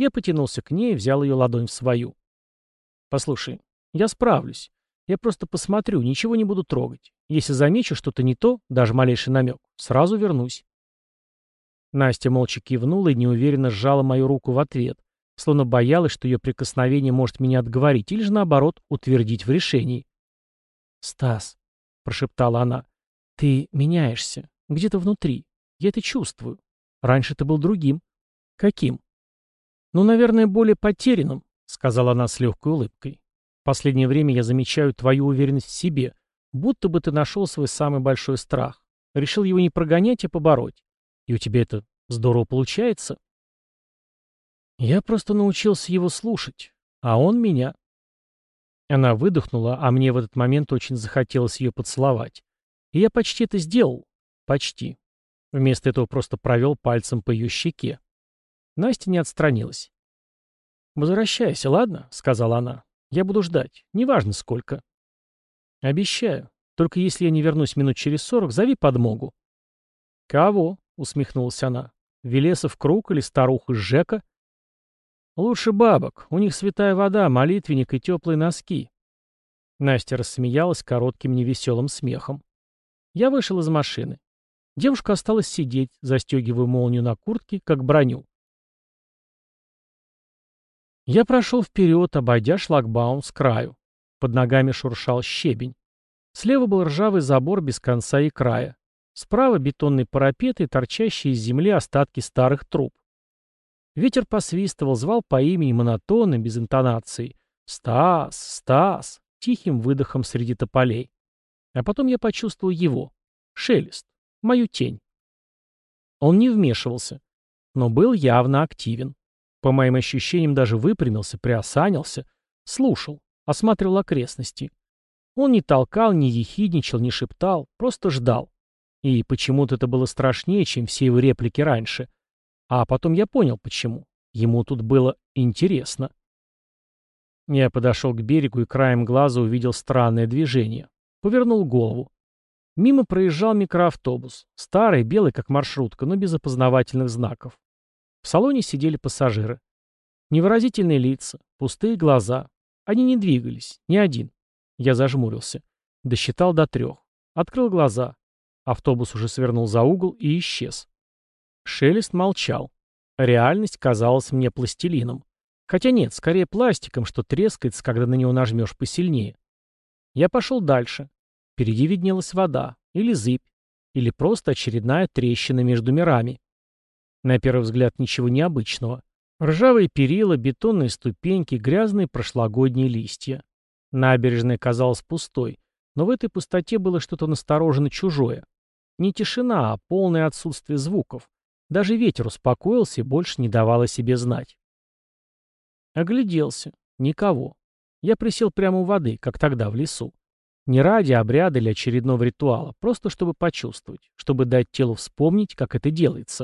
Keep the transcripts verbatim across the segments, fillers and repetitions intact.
Я потянулся к ней и взял ее ладонь в свою. «Послушай, я справлюсь. Я просто посмотрю, ничего не буду трогать. Если замечу что-то не то, даже малейший намек, сразу вернусь». Настя молча кивнула и неуверенно сжала мою руку в ответ, словно боялась, что ее прикосновение может меня отговорить или же, наоборот, утвердить в решении. «Стас», — прошептала она, — «ты меняешься. Где-то внутри. Я это чувствую. Раньше ты был другим». «Каким?» «Ну, наверное, более потерянным», — сказала она с легкой улыбкой. «В последнее время я замечаю твою уверенность в себе, будто бы ты нашел свой самый большой страх. Решил его не прогонять, а побороть. И у тебя это здорово получается». «Я просто научился его слушать, а он меня». Она выдохнула, а мне в этот момент очень захотелось ее поцеловать. И я почти это сделал. Почти. Вместо этого просто провел пальцем по ее щеке. Настя не отстранилась. «Возвращайся, ладно?» — сказала она. «Я буду ждать. Неважно, сколько». «Обещаю. Только если я не вернусь минут через сорок, зови подмогу». «Кого?» — усмехнулась она. «Велесов круг или старуха Жека?» «Лучше бабок. У них святая вода, молитвенник и теплые носки». Настя рассмеялась коротким невеселым смехом. Я вышел из машины. Девушка осталась сидеть, застегивая молнию на куртке, как броню. Я прошел вперед, обойдя шлагбаум с краю. Под ногами шуршал щебень. Слева был ржавый забор без конца и края. Справа бетонный парапет и торчащие из земли остатки старых труб. Ветер посвистывал, звал по имени монотонно, без интонации. «Стас! Стас!» тихим выдохом среди тополей. А потом я почувствовал его. Шелест. Мою тень. Он не вмешивался, но был явно активен. По моим ощущениям, даже выпрямился, приосанился, слушал, осматривал окрестности. Он не толкал, не ехидничал, не шептал, просто ждал. И почему-то это было страшнее, чем все его реплики раньше. А потом я понял, почему. Ему тут было интересно. Я подошел к берегу и краем глаза увидел странное движение. Повернул голову. Мимо проезжал микроавтобус. Старый, белый, как маршрутка, но без опознавательных знаков. В салоне сидели пассажиры. Невыразительные лица, пустые глаза. Они не двигались, ни один. Я зажмурился. Досчитал до трех. Открыл глаза. Автобус уже свернул за угол и исчез. Шелест молчал. Реальность казалась мне пластилином. Хотя нет, скорее пластиком, что трескается, когда на него нажмешь посильнее. Я пошел дальше. Впереди виднелась вода, или зыбь, или просто очередная трещина между мирами. На первый взгляд ничего необычного. Ржавые перила, бетонные ступеньки, грязные прошлогодние листья. Набережная казалась пустой, но в этой пустоте было что-то настороженно чужое. Не тишина, а полное отсутствие звуков. Даже ветер успокоился и больше не давал о себе знать. Огляделся. Никого. Я присел прямо у воды, как тогда в лесу. Не ради обряда или очередного ритуала, просто чтобы почувствовать, чтобы дать телу вспомнить, как это делается.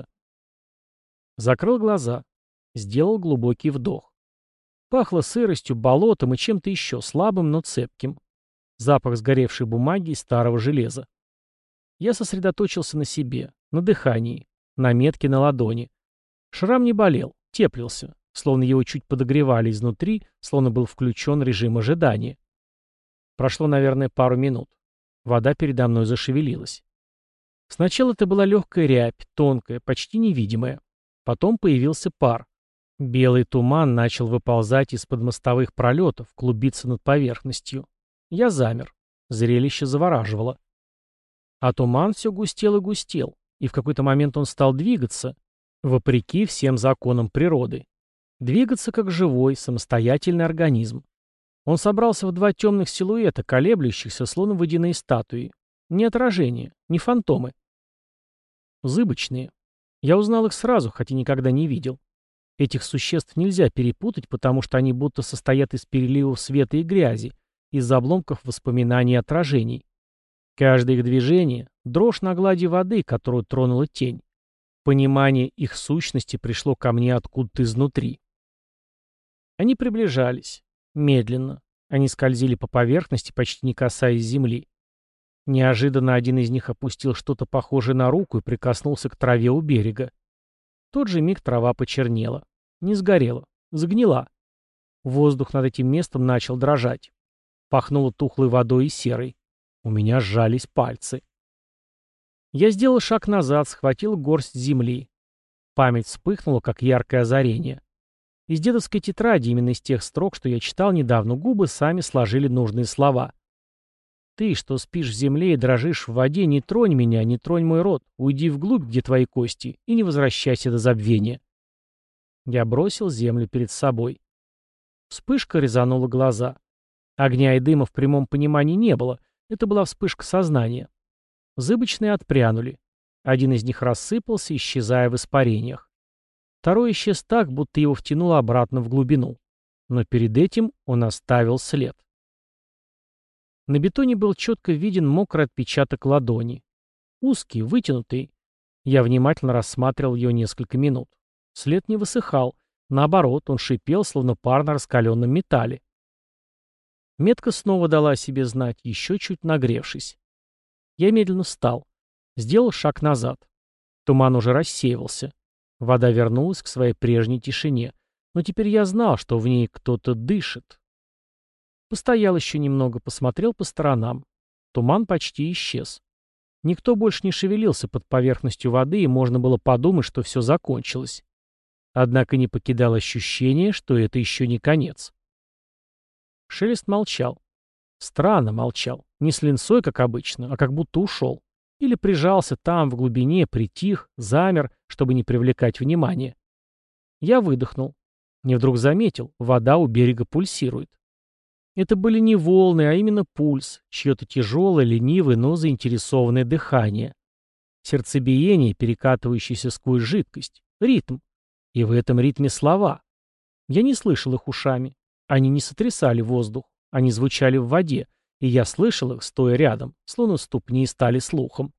Закрыл глаза. Сделал глубокий вдох. Пахло сыростью, болотом и чем-то еще, слабым, но цепким. Запах сгоревшей бумаги и старого железа. Я сосредоточился на себе, на дыхании, на метке на ладони. Шрам не болел, теплился, словно его чуть подогревали изнутри, словно был включен режим ожидания. Прошло, наверное, пару минут. Вода передо мной зашевелилась. Сначала это была легкая рябь, тонкая, почти невидимая. Потом появился пар. Белый туман начал выползать из-под мостовых пролетов, клубиться над поверхностью. Я замер. Зрелище завораживало. А туман все густел и густел, и в какой-то момент он стал двигаться, вопреки всем законам природы. Двигаться как живой, самостоятельный организм. Он собрался в два темных силуэта, колеблющихся, словно водяные статуи. Не отражения, не фантомы. Зыбочные. Я узнал их сразу, хотя никогда не видел. Этих существ нельзя перепутать, потому что они будто состоят из переливов света и грязи, из обломков воспоминаний и отражений. Каждое их движение — дрожь на глади воды, которую тронула тень. Понимание их сущности пришло ко мне откуда-то изнутри. Они приближались. Медленно. Они скользили по поверхности, почти не касаясь земли. Неожиданно один из них опустил что-то похожее на руку и прикоснулся к траве у берега. В тот же миг трава почернела. Не сгорела. Загнила. Воздух над этим местом начал дрожать. Пахнуло тухлой водой и серой. У меня сжались пальцы. Я сделал шаг назад, схватил горсть земли. Память вспыхнула, как яркое озарение. Из дедовской тетради, именно из тех строк, что я читал недавно, губы сами сложили нужные слова. «Ты, что спишь в земле и дрожишь в воде, не тронь меня, не тронь мой род, уйди вглубь, где твои кости, и не возвращайся до забвения». Я бросил землю перед собой. Вспышка резанула глаза. Огня и дыма в прямом понимании не было, это была вспышка сознания. Зыбочные отпрянули. Один из них рассыпался, исчезая в испарениях. Второй исчез так, будто его втянуло обратно в глубину. Но перед этим он оставил след. На бетоне был четко виден мокрый отпечаток ладони. Узкий, вытянутый. Я внимательно рассматривал ее несколько минут. След не высыхал. Наоборот, он шипел, словно пар на раскаленном металле. Метка снова дала о себе знать, еще чуть нагревшись. Я медленно встал. Сделал шаг назад. Туман уже рассеивался. Вода вернулась к своей прежней тишине. Но теперь я знал, что в ней кто-то дышит. Постоял еще немного, посмотрел по сторонам. Туман почти исчез. Никто больше не шевелился под поверхностью воды, и можно было подумать, что все закончилось. Однако не покидало ощущение, что это еще не конец. Шелест молчал. Странно молчал. Не с линцой, как обычно, а как будто ушел. Или прижался там, в глубине, притих, замер, чтобы не привлекать внимания. Я выдохнул. Мне вдруг заметил, вода у берега пульсирует. Это были не волны, а именно пульс, чье-то тяжелое, ленивое, но заинтересованное дыхание. Сердцебиение, перекатывающееся сквозь жидкость. Ритм. И в этом ритме слова. Я не слышал их ушами. Они не сотрясали воздух. Они звучали в воде, и я слышал их, стоя рядом, словно ступни стали слухом.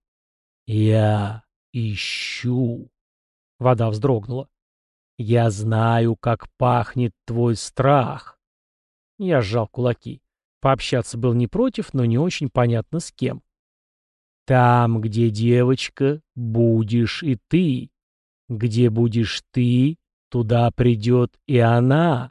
«Я ищу». Вода вздрогнула. «Я знаю, как пахнет твой страх». Я сжал кулаки. Пообщаться был не против, но не очень понятно с кем. «Там, где девочка, будешь и ты. Где будешь ты, туда придет и она».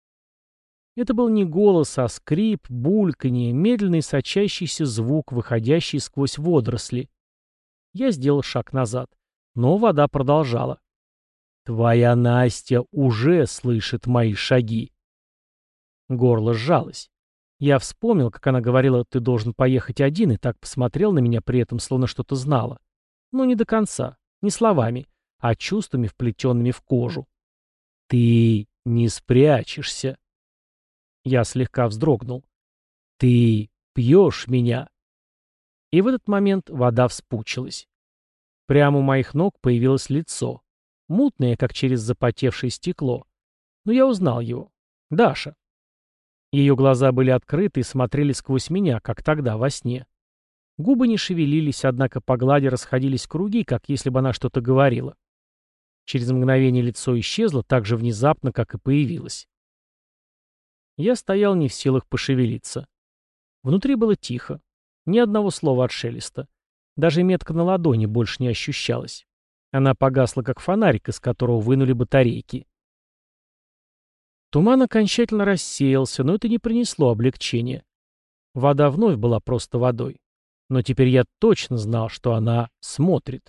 Это был не голос, а скрип, бульканье, медленный сочащийся звук, выходящий сквозь водоросли. Я сделал шаг назад, но вода продолжала. «Твоя Настя уже слышит мои шаги». Горло сжалось. Я вспомнил, как она говорила: «Ты должен поехать один», и так посмотрел на меня при этом, словно что-то знала. Но не до конца, не словами, а чувствами, вплетенными в кожу. «Ты не спрячешься». Я слегка вздрогнул. «Ты пьешь меня». И в этот момент вода вспучилась. Прямо у моих ног появилось лицо. Мутное, как через запотевшее стекло. Но я узнал его. Даша. Ее глаза были открыты и смотрели сквозь меня, как тогда, во сне. Губы не шевелились, однако по глади расходились круги, как если бы она что-то говорила. Через мгновение лицо исчезло так же внезапно, как и появилось. Я стоял не в силах пошевелиться. Внутри было тихо. Ни одного слова от Шелеста. Даже метка на ладони больше не ощущалась. Она погасла, как фонарик, из которого вынули батарейки. Туман окончательно рассеялся, но это не принесло облегчения. Вода вновь была просто водой. Но теперь я точно знал, что она смотрит.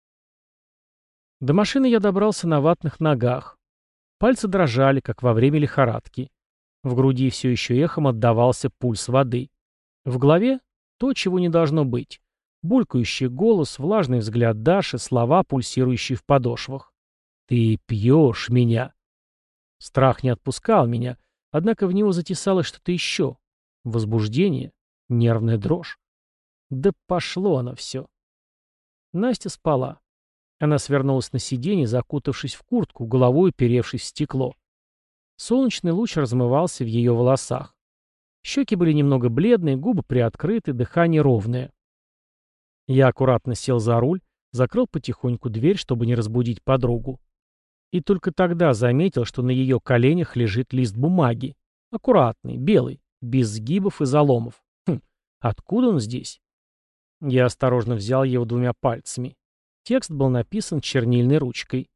До машины я добрался на ватных ногах. Пальцы дрожали, как во время лихорадки. В груди все еще эхом отдавался пульс воды. В голове то, чего не должно быть. Булькающий голос, влажный взгляд Даши, слова, пульсирующие в подошвах. «Ты пьешь меня». Страх не отпускал меня, однако в него затесалось что-то еще. Возбуждение, нервная дрожь. Да пошло оно все. Настя спала. Она свернулась на сиденье, закутавшись в куртку, головой уперевшись в стекло. Солнечный луч размывался в ее волосах. Щеки были немного бледные, губы приоткрыты, дыхание ровное. Я аккуратно сел за руль, закрыл потихоньку дверь, чтобы не разбудить подругу. И только тогда заметил, что на ее коленях лежит лист бумаги. Аккуратный, белый, без сгибов и заломов. Хм, откуда он здесь? Я осторожно взял его двумя пальцами. Текст был написан чернильной ручкой.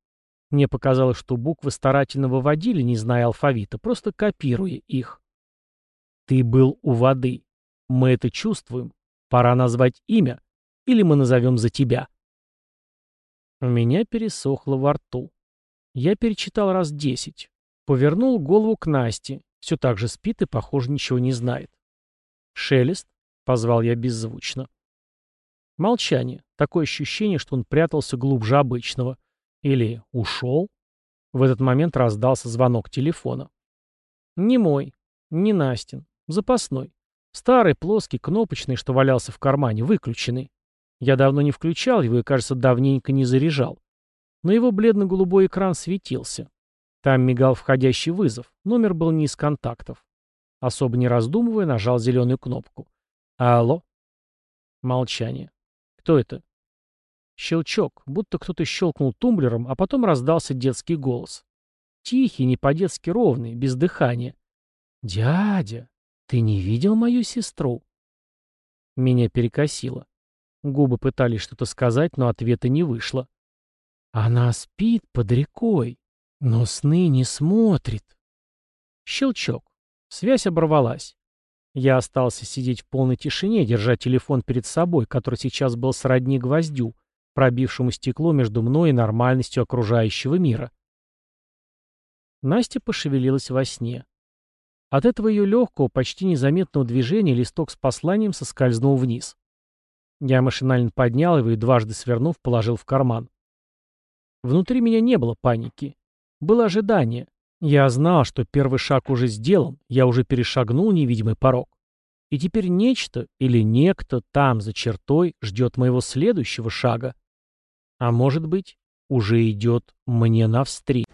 Мне показалось, что буквы старательно выводили, не зная алфавита, просто копируя их. Ты был у воды. Мы это чувствуем. Пора назвать имя. Или мы назовем за тебя. У меня пересохло во рту. Я перечитал раз десять. Повернул голову к Насте. Все так же спит и, похоже, ничего не знает. «Шелест?» — позвал я беззвучно. Молчание. Такое ощущение, что он прятался глубже обычного. Или ушел? В этот момент раздался звонок телефона. Не мой, не Настин, запасной. Старый, плоский, кнопочный, что валялся в кармане, выключенный. Я давно не включал его и, кажется, давненько не заряжал. Но его бледно-голубой экран светился. Там мигал входящий вызов. Номер был не из контактов. Особо не раздумывая, нажал зеленую кнопку. «Алло?» Молчание. «Кто это?» Щелчок, будто кто-то щелкнул тумблером, а потом раздался детский голос. Тихий, не по-детски ровный, без дыхания. «Дядя, ты не видел мою сестру?» Меня перекосило. Губы пытались что-то сказать, но ответа не вышло. «Она спит под рекой, но сны не смотрит». Щелчок. Связь оборвалась. Я остался сидеть в полной тишине, держа телефон перед собой, который сейчас был сродни гвоздю, пробившему стекло между мной и нормальностью окружающего мира. Настя пошевелилась во сне. От этого ее легкого, почти незаметного движения листок с посланием соскользнул вниз. Я машинально поднял его и, дважды свернув, положил в карман. Внутри меня не было паники. Было ожидание. Я знал, что первый шаг уже сделан, я уже перешагнул невидимый порог. И теперь нечто или некто там, за чертой, ждет моего следующего шага. А может быть, уже идет мне навстречу.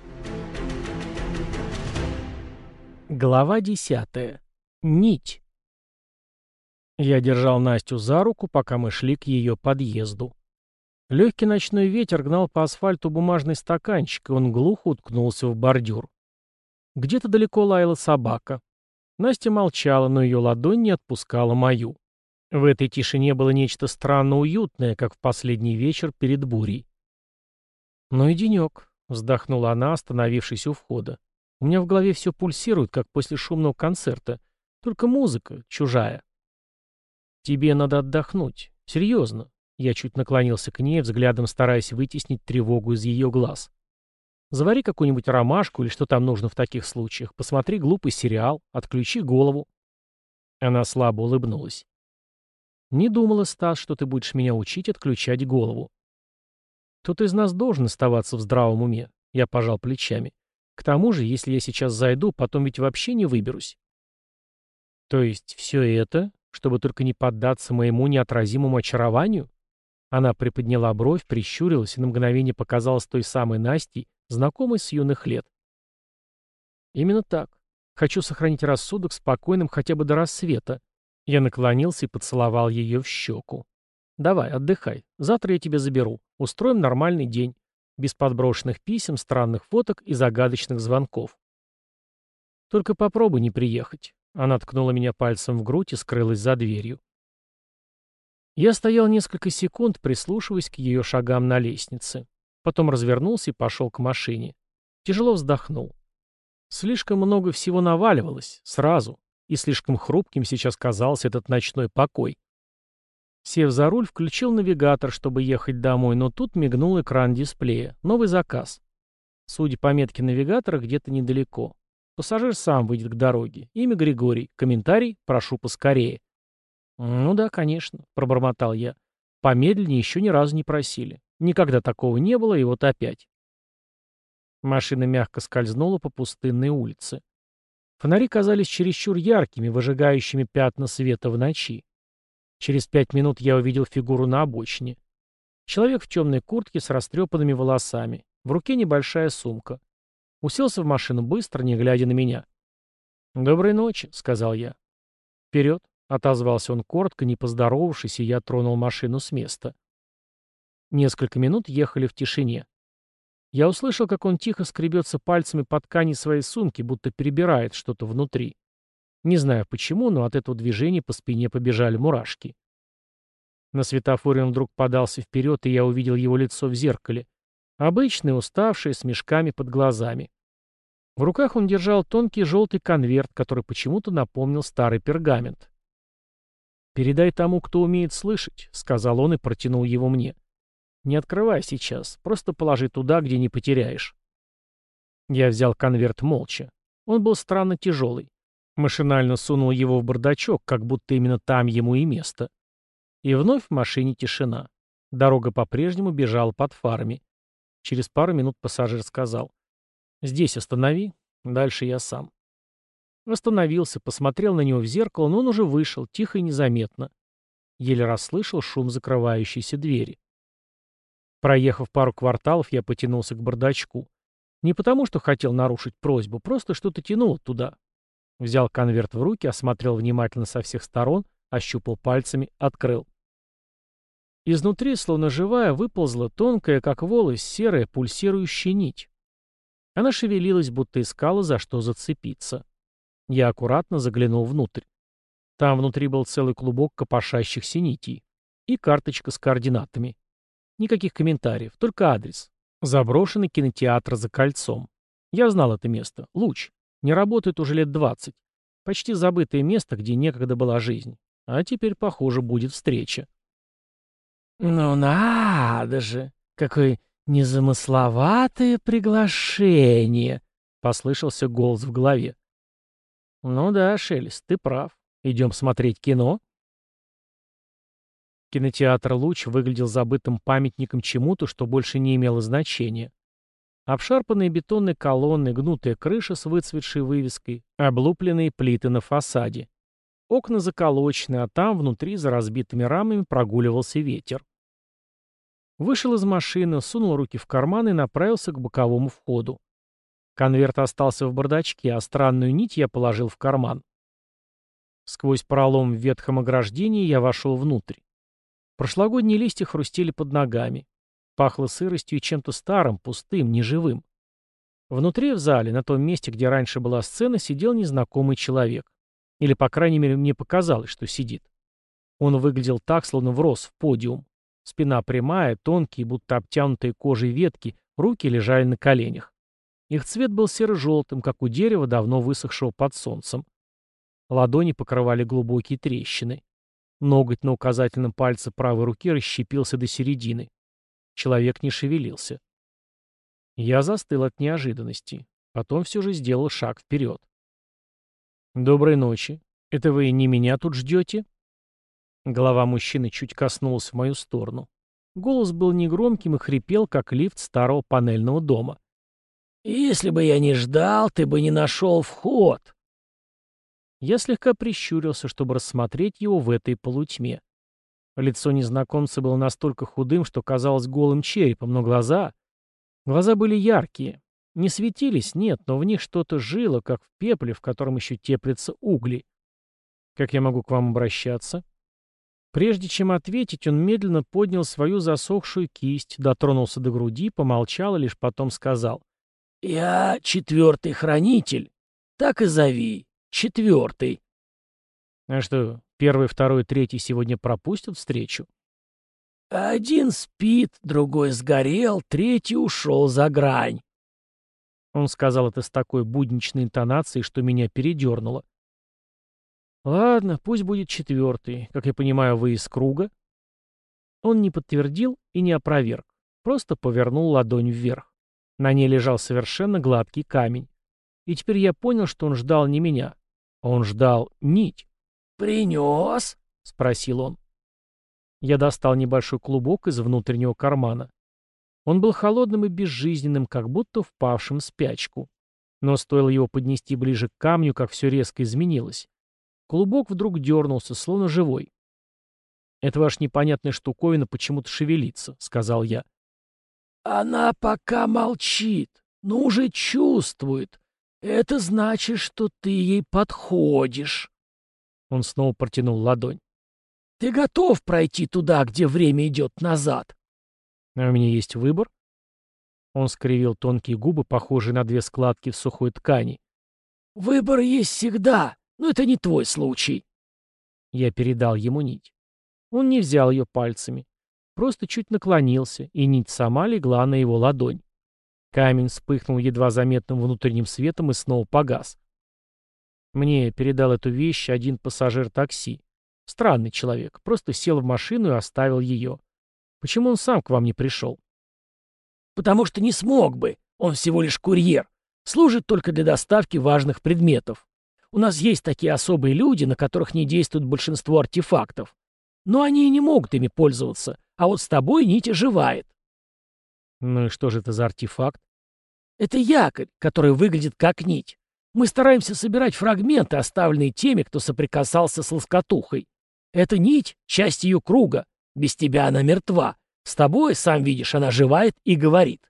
Глава десятая. Нить. Я держал Настю за руку, пока мы шли к ее подъезду. Легкий ночной ветер гнал по асфальту бумажный стаканчик, и он глухо уткнулся в бордюр. Где-то далеко лаяла собака. Настя молчала, но ее ладонь не отпускала мою. В этой тишине было нечто странно уютное, как в последний вечер перед бурей. «Ну и денек», — вздохнула она, остановившись у входа. «У меня в голове все пульсирует, как после шумного концерта. Только музыка чужая». «Тебе надо отдохнуть. Серьезно». Я чуть наклонился к ней, взглядом стараясь вытеснить тревогу из ее глаз. «Завари какую-нибудь ромашку или что там нужно в таких случаях. Посмотри глупый сериал. Отключи голову». Она слабо улыбнулась. «Не думала, Стас, что ты будешь меня учить отключать голову». «Кто-то из нас должен оставаться в здравом уме», — я пожал плечами. «К тому же, если я сейчас зайду, потом ведь вообще не выберусь». «То есть все это, чтобы только не поддаться моему неотразимому очарованию?» Она приподняла бровь, прищурилась и на мгновение показалась той самой Настей, знакомой с юных лет. «Именно так. Хочу сохранить рассудок спокойным хотя бы до рассвета». Я наклонился и поцеловал ее в щеку. «Давай, отдыхай. Завтра я тебя заберу. Устроим нормальный день. Без подброшенных писем, странных фоток и загадочных звонков. Только попробуй не приехать». Она ткнула меня пальцем в грудь и скрылась за дверью. Я стоял несколько секунд, прислушиваясь к ее шагам на лестнице. Потом развернулся и пошел к машине. Тяжело вздохнул. Слишком много всего наваливалось, сразу, и слишком хрупким сейчас казался этот ночной покой. Сев за руль, включил навигатор, чтобы ехать домой, но тут мигнул экран дисплея. Новый заказ. Судя по метке навигатора, где-то недалеко. Пассажир сам выйдет к дороге. Имя Григорий. Комментарий «Прошу поскорее». «Ну да, конечно», — пробормотал я. «Помедленнее еще ни разу не просили. Никогда такого не было, и вот опять». Машина мягко скользнула по пустынной улице. Фонари казались чересчур яркими, выжигающими пятна света в ночи. Через пять минут я увидел фигуру на обочине. Человек в темной куртке с растрепанными волосами. В руке небольшая сумка. Уселся в машину быстро, не глядя на меня. «Доброй ночи», — сказал я. «Вперед», — отозвался он коротко, не поздоровавшись, и я тронул машину с места. Несколько минут ехали в тишине. Я услышал, как он тихо скребется пальцами по ткани своей сумки, будто перебирает что-то внутри. Не знаю почему, но от этого движения по спине побежали мурашки. На светофоре он вдруг подался вперед, и я увидел его лицо в зеркале. Обычный, уставший, с мешками под глазами. В руках он держал тонкий желтый конверт, который почему-то напомнил старый пергамент. «Передай тому, кто умеет слышать», — сказал он и протянул его мне. «Не открывай сейчас, просто положи туда, где не потеряешь». Я взял конверт молча. Он был странно тяжелый. Машинально сунул его в бардачок, как будто именно там ему и место. И вновь в машине тишина. Дорога по-прежнему бежала под фарами. Через пару минут пассажир сказал: «Здесь останови, дальше я сам». Остановился, посмотрел на него в зеркало, но он уже вышел, тихо и незаметно. Еле расслышал шум закрывающейся двери. Проехав пару кварталов, я потянулся к бардачку. Не потому, что хотел нарушить просьбу, просто что-то тянуло туда. Взял конверт в руки, осмотрел внимательно со всех сторон, ощупал пальцами, открыл. Изнутри, словно живая, выползла тонкая, как волос, серая пульсирующая нить. Она шевелилась, будто искала, за что зацепиться. Я аккуратно заглянул внутрь. Там внутри был целый клубок копошащихся нитей. И карточка с координатами. Никаких комментариев, только адрес. Заброшенный кинотеатр за кольцом. Я знал это место. Луч. Не работает уже лет двадцать. Почти забытое место, где некогда была жизнь. А теперь, похоже, будет встреча. «Ну надо же! Какое незамысловатое приглашение!» — послышался голос в голове. «Ну да, Шелест, ты прав. Идем смотреть кино?» Кинотеатр «Луч» выглядел забытым памятником чему-то, что больше не имело значения. Обшарпанные бетонные колонны, гнутая крыша с выцветшей вывеской, облупленные плиты на фасаде. Окна заколочены, а там, внутри, за разбитыми рамами, прогуливался ветер. Вышел из машины, сунул руки в карман и направился к боковому входу. Конверт остался в бардачке, а странную нить я положил в карман. Сквозь пролом в ветхом ограждении я вошел внутрь. Прошлогодние листья хрустели под ногами. Пахло сыростью и чем-то старым, пустым, неживым. Внутри, в зале, на том месте, где раньше была сцена, сидел незнакомый человек. Или, по крайней мере, мне показалось, что сидит. Он выглядел так, словно врос в подиум. Спина прямая, тонкие, будто обтянутые кожей ветки, руки лежали на коленях. Их цвет был серо-желтым, как у дерева, давно высохшего под солнцем. Ладони покрывали глубокие трещины. Ноготь на указательном пальце правой руки расщепился до середины. Человек не шевелился. Я застыл от неожиданности. Потом все же сделал шаг вперед. «Доброй ночи. Это вы не меня тут ждете?» Голова мужчины чуть коснулась в мою сторону. Голос был негромким и хрипел, как лифт старого панельного дома. «Если бы я не ждал, ты бы не нашел вход!» Я слегка прищурился, чтобы рассмотреть его в этой полутьме. Лицо незнакомца было настолько худым, что казалось голым черепом, но глаза... Глаза были яркие. Не светились, нет, но в них что-то жило, как в пепле, в котором еще теплятся угли. «Как я могу к вам обращаться?» Прежде чем ответить, он медленно поднял свою засохшую кисть, дотронулся до груди, помолчал и лишь потом сказал: «Я четвертый хранитель. Так и зови. Четвертый». «А что, первый, второй, третий сегодня пропустят встречу?» «Один спит, другой сгорел, третий ушел за грань». Он сказал это с такой будничной интонацией, что меня передернуло. «Ладно, пусть будет четвертый. Как я понимаю, вы из круга?» Он не подтвердил и не опроверг. Просто повернул ладонь вверх. На ней лежал совершенно гладкий камень. И теперь я понял, что он ждал не меня. Он ждал нить. «Принес?» — спросил он. Я достал небольшой клубок из внутреннего кармана. Он был холодным и безжизненным, как будто впавшим в спячку. Но стоило его поднести ближе к камню, как все резко изменилось. Клубок вдруг дернулся, словно живой. «Это ваша непонятная штуковина почему-то шевелится», — сказал я. «Она пока молчит, но уже чувствует. Это значит, что ты ей подходишь». Он снова протянул ладонь. «Ты готов пройти туда, где время идет назад?» «А у меня есть выбор?» Он скривил тонкие губы, похожие на две складки в сухой ткани. «Выбор есть всегда, но это не твой случай». Я передал ему нить. Он не взял ее пальцами. просто чуть наклонился, и нить сама легла на его ладонь. Камень вспыхнул едва заметным внутренним светом и снова погас. Мне передал эту вещь один пассажир такси. Странный человек, просто сел в машину и оставил ее. Почему он сам к вам не пришел? Потому что не смог бы. Он всего лишь курьер. Служит только для доставки важных предметов. У нас есть такие особые люди, на которых не действует большинство артефактов. Но они и не могут ими пользоваться. А вот с тобой нить оживает. Ну и что же это за артефакт? Это якорь, который выглядит как нить. Мы стараемся собирать фрагменты, оставленные теми, кто соприкасался с лоскотухой. Эта нить — часть ее круга. Без тебя она мертва. С тобой, сам видишь, она оживает и говорит.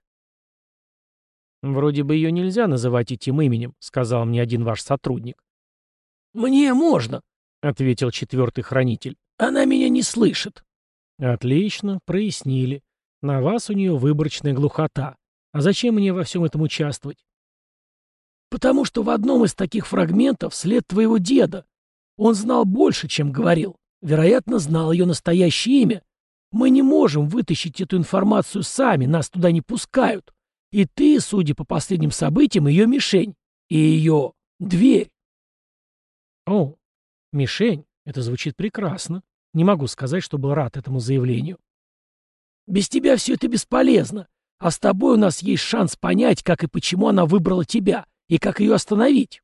«Вроде бы ее нельзя называть этим именем», — сказал мне один ваш сотрудник. «Мне можно», — ответил четвертый хранитель. «Она меня не слышит». «Отлично, прояснили. На вас у нее выборочная глухота. А зачем мне во всем этом участвовать?» «Потому что в одном из таких фрагментов след твоего деда. Он знал больше, чем говорил. Вероятно, знал ее настоящее имя. Мы не можем вытащить эту информацию сами, нас туда не пускают. И ты, судя по последним событиям, ее мишень. И ее дверь». «О, мишень. Это звучит прекрасно. Не могу сказать, что был рад этому заявлению». «Без тебя все это бесполезно. А с тобой у нас есть шанс понять, как и почему она выбрала тебя, и как ее остановить».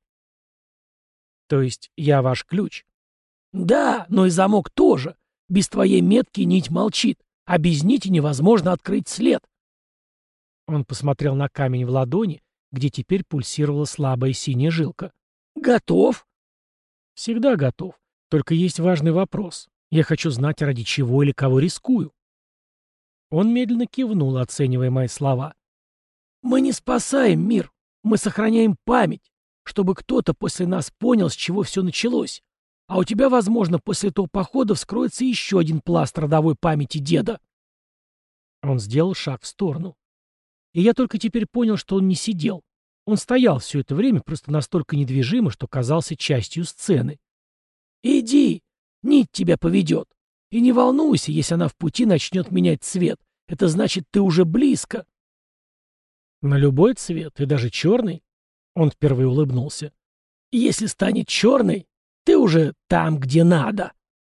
«То есть я ваш ключ?» «Да, но и замок тоже. Без твоей метки нить молчит, а без нити невозможно открыть след». Он посмотрел на камень в ладони, где теперь пульсировала слабая синяя жилка. «Готов?» «Всегда готов. Только есть важный вопрос. Я хочу знать, ради чего или кого рискую». Он медленно кивнул, оценивая мои слова. «Мы не спасаем мир. Мы сохраняем память, чтобы кто-то после нас понял, с чего все началось. А у тебя, возможно, после этого похода вскроется еще один пласт родовой памяти деда». Он сделал шаг в сторону. И я только теперь понял, что он не сидел. Он стоял все это время, просто настолько недвижимо, что казался частью сцены. «Иди, нить тебя поведет. И не волнуйся, если она в пути начнет менять цвет. Это значит, ты уже близко». «На любой цвет, и даже черный?» Он впервые улыбнулся. «Если станет черной, ты уже там, где надо».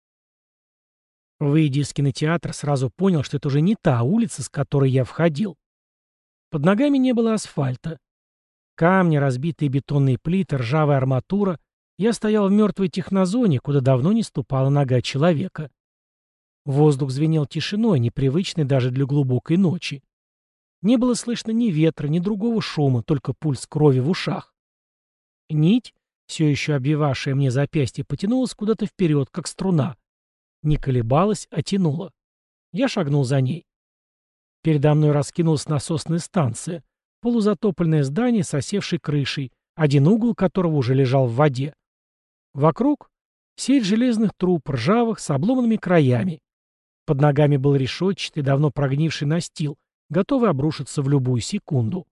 Выйдя из кинотеатра, сразу понял, что это уже не та улица, с которой я входил. Под ногами не было асфальта. Камни, разбитые бетонные плиты, ржавая арматура. Я стоял в мертвой технозоне, куда давно не ступала нога человека. Воздух звенел тишиной, непривычной даже для глубокой ночи. Не было слышно ни ветра, ни другого шума, только пульс крови в ушах. Нить, все еще обвивавшая мне запястье, потянулась куда-то вперед, как струна. Не колебалась, а тянула. Я шагнул за ней. Передо мной раскинулась насосная станция, полузатопленное здание с осевшей крышей, один угол которого уже лежал в воде. Вокруг сеть железных труб, ржавых, с обломанными краями. Под ногами был решетчатый, давно прогнивший настил, готовый обрушиться в любую секунду.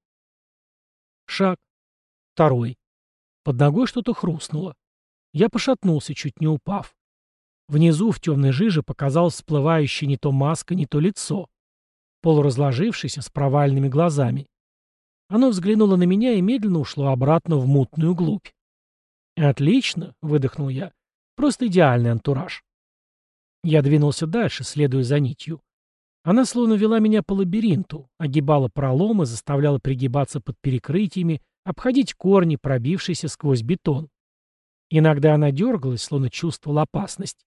Шаг. Второй. Под ногой что-то хрустнуло. Я пошатнулся, чуть не упав. Внизу в темной жиже показалось всплывающее не то маска, не то лицо. Полуразложившееся, с провальными глазами. Оно взглянуло на меня и медленно ушло обратно в мутную глубь. «Отлично», — выдохнул я. «Просто идеальный антураж». Я двинулся дальше, следуя за нитью. Она словно вела меня по лабиринту, огибала проломы, заставляла пригибаться под перекрытиями, обходить корни, пробившиеся сквозь бетон. Иногда она дергалась, словно чувствовала опасность.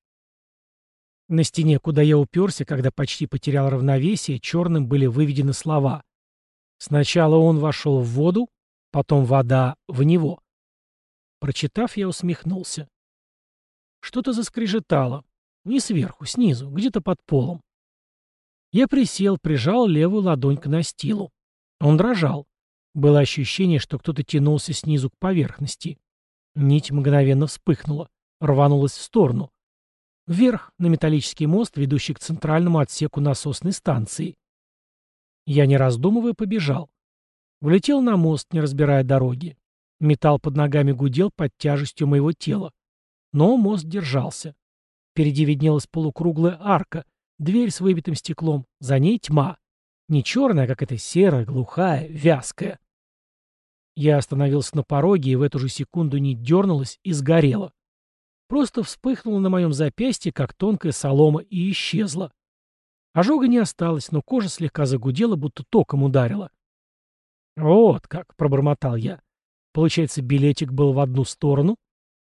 На стене, куда я уперся, когда почти потерял равновесие, черным были выведены слова. Сначала он вошел в воду, потом вода в него. Прочитав, я усмехнулся. Что-то заскрежетало. Не сверху, снизу, где-то под полом. Я присел, прижал левую ладонь к настилу. Он дрожал. Было ощущение, что кто-то тянулся снизу к поверхности. Нить мгновенно вспыхнула, рванулась в сторону. Вверх, на металлический мост, ведущий к центральному отсеку насосной станции. Я, не раздумывая, побежал. Влетел на мост, не разбирая дороги. Металл под ногами гудел под тяжестью моего тела. Но мост держался. Впереди виднелась полукруглая арка, Дверь с выбитым стеклом, за ней тьма. Не черная, как эта серая, глухая, вязкая. Я остановился на пороге, и в эту же секунду нить дернулась и сгорела. Просто вспыхнула на моем запястье, как тонкая солома, и исчезла. Ожога не осталось, но кожа слегка загудела, будто током ударила. «Вот как», — пробормотал я. «Получается, билетик был в одну сторону?»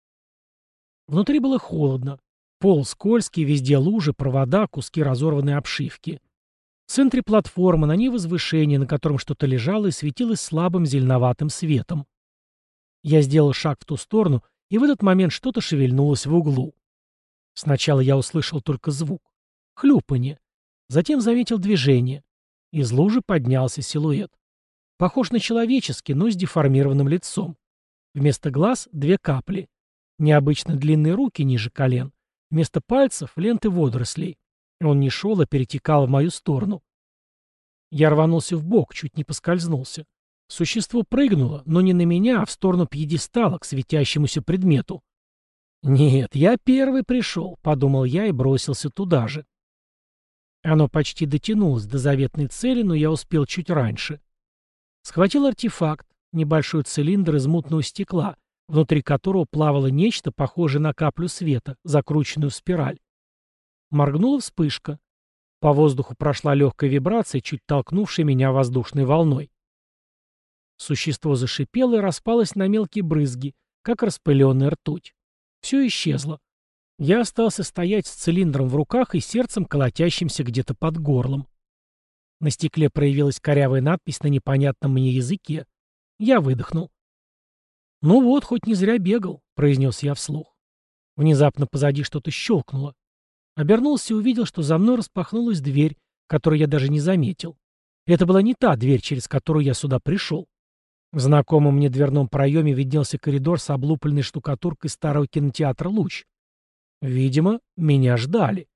Внутри было холодно. Пол скользкий, везде лужи, провода, куски разорванной обшивки. В центре платформы, на ней возвышение, на котором что-то лежало и светилось слабым зеленоватым светом. Я сделал шаг в ту сторону, и в этот момент что-то шевельнулось в углу. Сначала я услышал только звук. Хлюпанье. Затем заметил движение. Из лужи поднялся силуэт. Похож на человеческий, но с деформированным лицом. Вместо глаз — две капли. Необычно длинные руки ниже колен. Вместо пальцев — ленты водорослей. Он не шел, а перетекал в мою сторону. Я рванулся вбок, чуть не поскользнулся. Существо прыгнуло, но не на меня, а в сторону пьедестала, к светящемуся предмету. «Нет, я первый пришел», — подумал я и бросился туда же. Оно почти дотянулось до заветной цели, но я успел чуть раньше. Схватил артефакт, небольшой цилиндр из мутного стекла, внутри которого плавало нечто, похожее на каплю света, закрученную в спираль. Моргнула вспышка. По воздуху прошла легкая вибрация, чуть толкнувшая меня воздушной волной. Существо зашипело и распалось на мелкие брызги, как распыленная ртуть. Все исчезло. Я остался стоять с цилиндром в руках и сердцем, колотящимся где-то под горлом. На стекле проявилась корявая надпись на непонятном мне языке. Я выдохнул. «Ну вот, хоть не зря бегал», — произнес я вслух. Внезапно позади что-то щелкнуло. Обернулся и увидел, что за мной распахнулась дверь, которую я даже не заметил. Это была не та дверь, через которую я сюда пришел. В знакомом мне дверном проеме виднелся коридор с облупленной штукатуркой старого кинотеатра «Луч». Видимо, меня ждали.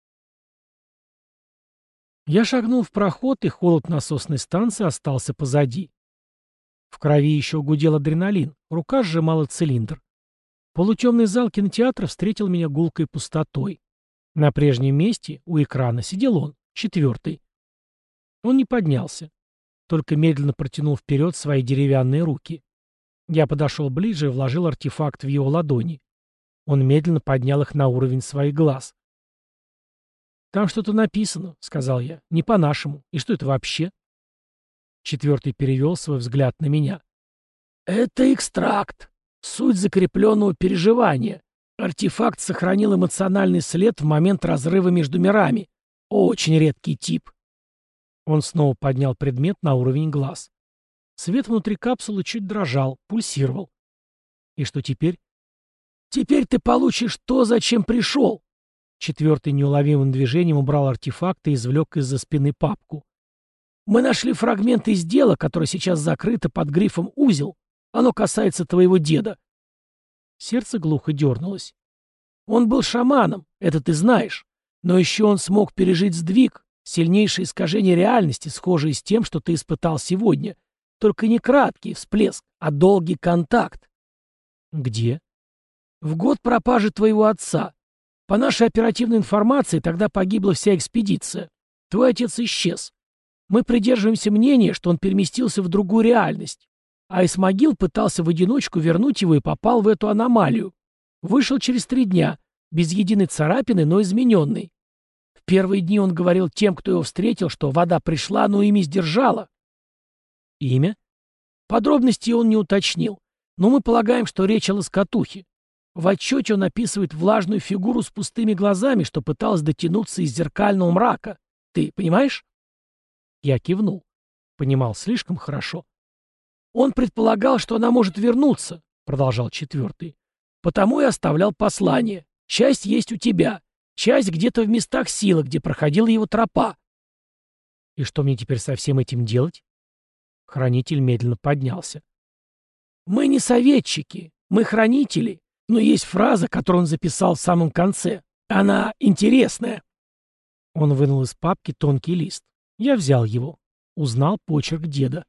Я шагнул в проход, и холод насосной станции остался позади. В крови еще гудел адреналин, рука сжимала цилиндр. Полутемный зал кинотеатра встретил меня гулкой пустотой. На прежнем месте, у экрана, сидел он, четвертый. Он не поднялся, только медленно протянул вперед свои деревянные руки. Я подошел ближе и вложил артефакт в его ладони. Он медленно поднял их на уровень своих глаз. «Там что-то написано», — сказал я, — «не по-нашему. И что это вообще?» Четвертый перевел свой взгляд на меня. «Это экстракт. Суть закрепленного переживания. Артефакт сохранил эмоциональный след в момент разрыва между мирами. Очень редкий тип». Он снова поднял предмет на уровень глаз. Свет внутри капсулы чуть дрожал, пульсировал. «И что теперь?» «Теперь ты получишь то, зачем пришел». Четвертый неуловимым движением убрал артефакт и извлек из-за спины папку. «Мы нашли фрагмент из дела, которое сейчас закрыто под грифом «Узел». Оно касается твоего деда». Сердце глухо дернулось. «Он был шаманом, это ты знаешь. Но еще он смог пережить сдвиг, сильнейшее искажение реальности, схожее с тем, что ты испытал сегодня. Только не краткий всплеск, а долгий контакт». «Где?» «В год пропажи твоего отца. По нашей оперативной информации, тогда погибла вся экспедиция. Твой отец исчез. Мы придерживаемся мнения, что он переместился в другую реальность. А Исмагил пытался в одиночку вернуть его и попал в эту аномалию. Вышел через три дня, без единой царапины, но измененный. В первые дни он говорил тем, кто его встретил, что вода пришла, но имя сдержала». «Имя?» Подробностей он не уточнил, но мы полагаем, что речь о лоскотухе. В отчете он описывает влажную фигуру с пустыми глазами, что пыталась дотянуться из зеркального мрака. Ты понимаешь? Я кивнул. Понимал слишком хорошо. «Он предполагал, что она может вернуться», — продолжал четвертый. «Потому и оставлял послание. Часть есть у тебя, часть где-то в местах силы, где проходила его тропа». «И что мне теперь со всем этим делать?» Хранитель медленно поднялся. «Мы не советчики, мы хранители, но есть фраза, которую он записал в самом конце. Она интересная». Он вынул из папки тонкий лист. Я взял его. Узнал почерк деда.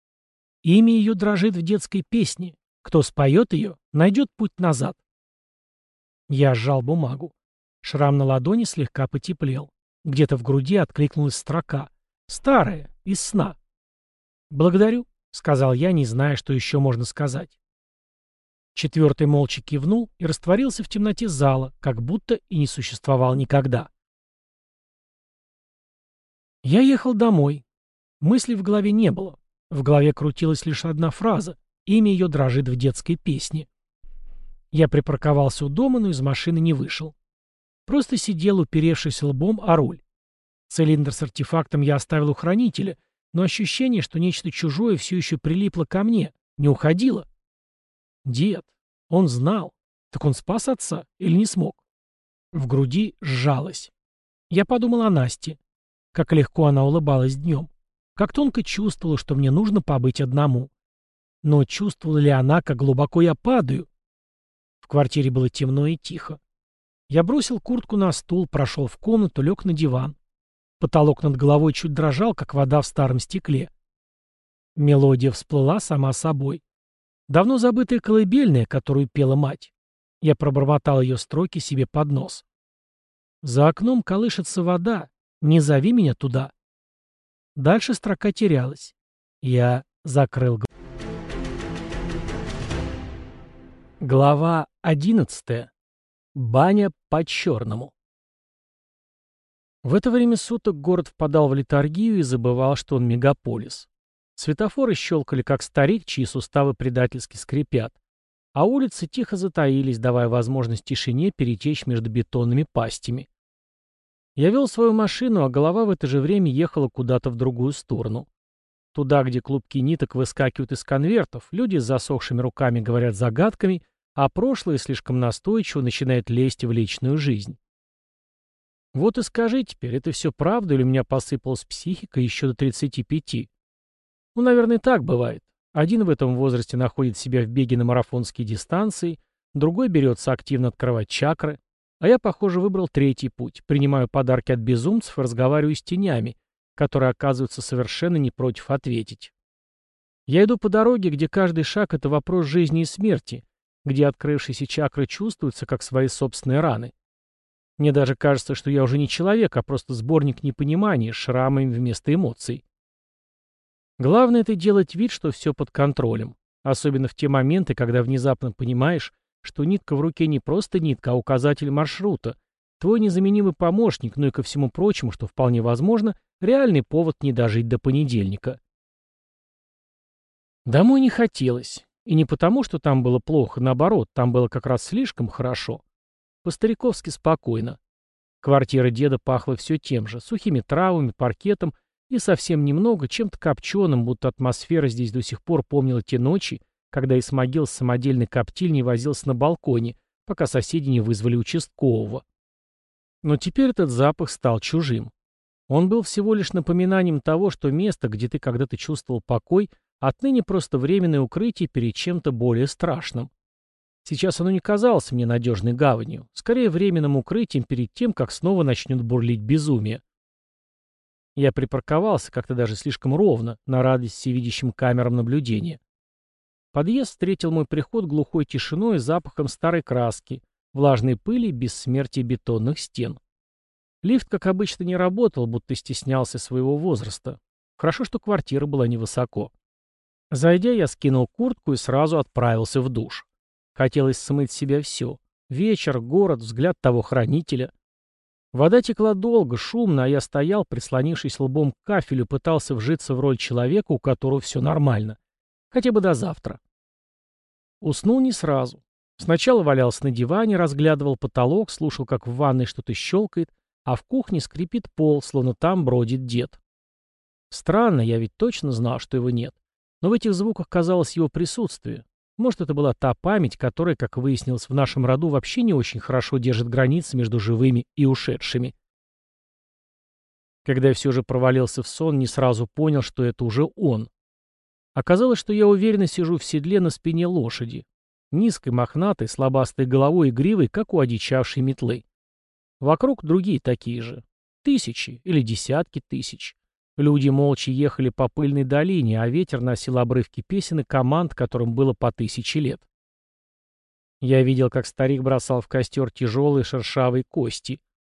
Имя ее дрожит в детской песне. Кто споет ее, найдет путь назад. Я сжал бумагу. Шрам на ладони слегка потеплел. Где-то в груди откликнулась строка. Старая, из сна. «Благодарю», — сказал я, не зная, что еще можно сказать. Четвертый молча кивнул и растворился в темноте зала, как будто и не существовал никогда. Я ехал домой. Мыслей в голове не было. В голове крутилась лишь одна фраза. Имя ее дрожит в детской песне. Я припарковался у дома, но из машины не вышел. Просто сидел, уперевшись лбом о руль. Цилиндр с артефактом я оставил у хранителя, но ощущение, что нечто чужое все еще прилипло ко мне, не уходило. Дед. Он знал. Так он спас отца или не смог? В груди сжалось. Я подумал о Насте. Как легко она улыбалась днем. Как тонко чувствовала, что мне нужно побыть одному. Но чувствовала ли она, как глубоко я падаю? В квартире было темно и тихо. Я бросил куртку на стул, прошел в комнату, лег на диван. Потолок над головой чуть дрожал, как вода в старом стекле. Мелодия всплыла сама собой. Давно забытая колыбельная, которую пела мать. Я пробормотал ее строки себе под нос. «За окном колышется вода. Не зови меня туда». Дальше строка терялась. Я закрыл глаза. Глава одиннадцатая. Баня по-черному. В это время суток город впадал в летаргию и забывал, что он мегаполис. Светофоры щелкали, как старик, чьи суставы предательски скрипят, а улицы тихо затаились, давая возможность тишине перетечь между бетонными пастями. Я вел свою машину, а голова в это же время ехала куда-то в другую сторону. Туда, где клубки ниток выскакивают из конвертов, люди с засохшими руками говорят загадками, а прошлое слишком настойчиво начинает лезть в личную жизнь. Вот и скажи теперь, это все правда или у меня посыпалась психика еще до тридцати пяти? Ну, наверное, так бывает. Один в этом возрасте находит себя в беге на марафонские дистанции, другой берется активно открывать чакры, а я, похоже, выбрал третий путь, принимаю подарки от безумцев и разговариваю с тенями, которые оказываются совершенно не против ответить. Я иду по дороге, где каждый шаг — это вопрос жизни и смерти, где открывшиеся чакры чувствуются, как свои собственные раны. Мне даже кажется, что я уже не человек, а просто сборник непонимания с шрамами вместо эмоций. Главное — это делать вид, что все под контролем, особенно в те моменты, когда внезапно понимаешь, что нитка в руке не просто нитка, а указатель маршрута, твой незаменимый помощник, ну и ко всему прочему, что вполне возможно, реальный повод не дожить до понедельника. Домой не хотелось. И не потому, что там было плохо, наоборот, там было как раз слишком хорошо. По-стариковски спокойно. Квартира деда пахла все тем же, сухими травами, паркетом и совсем немного чем-то копченым, будто атмосфера здесь до сих пор помнила те ночи, когда Исмагил с самодельной коптильней возился на балконе, пока соседи не вызвали участкового. Но теперь этот запах стал чужим. Он был всего лишь напоминанием того, что место, где ты когда-то чувствовал покой, отныне просто временное укрытие перед чем-то более страшным. Сейчас оно не казалось мне надежной гаванью, скорее временным укрытием перед тем, как снова начнет бурлить безумие. Я припарковался как-то даже слишком ровно, на радость всевидящим камерам наблюдения. Подъезд встретил мой приход глухой тишиной и запахом старой краски, влажной пыли и бессмертия бетонных стен. Лифт, как обычно, не работал, будто стеснялся своего возраста. Хорошо, что квартира была невысоко. Зайдя, я скинул куртку и сразу отправился в душ. Хотелось смыть с себя все. Вечер, город, взгляд того хранителя. Вода текла долго, шумно, а я стоял, прислонившись лбом к кафелю, пытался вжиться в роль человека, у которого все нормально. Хотя бы до завтра. Уснул не сразу. Сначала валялся на диване, разглядывал потолок, слушал, как в ванной что-то щелкает, а в кухне скрипит пол, словно там бродит дед. Странно, я ведь точно знал, что его нет. Но в этих звуках казалось его присутствие. Может, это была та память, которая, как выяснилось, в нашем роду вообще не очень хорошо держит границы между живыми и ушедшими. Когда я все же провалился в сон, не сразу понял, что это уже он. Оказалось, что я уверенно сижу в седле на спине лошади. Низкой, мохнатой, слабастой головой и гривой, как у одичавшей метлы. Вокруг другие такие же. Тысячи или десятки тысяч. Люди молча ехали по пыльной долине, а ветер носил обрывки песен и команд, которым было по тысяче лет. Я видел, как старик бросал в костер тяжелые шершавые кости. В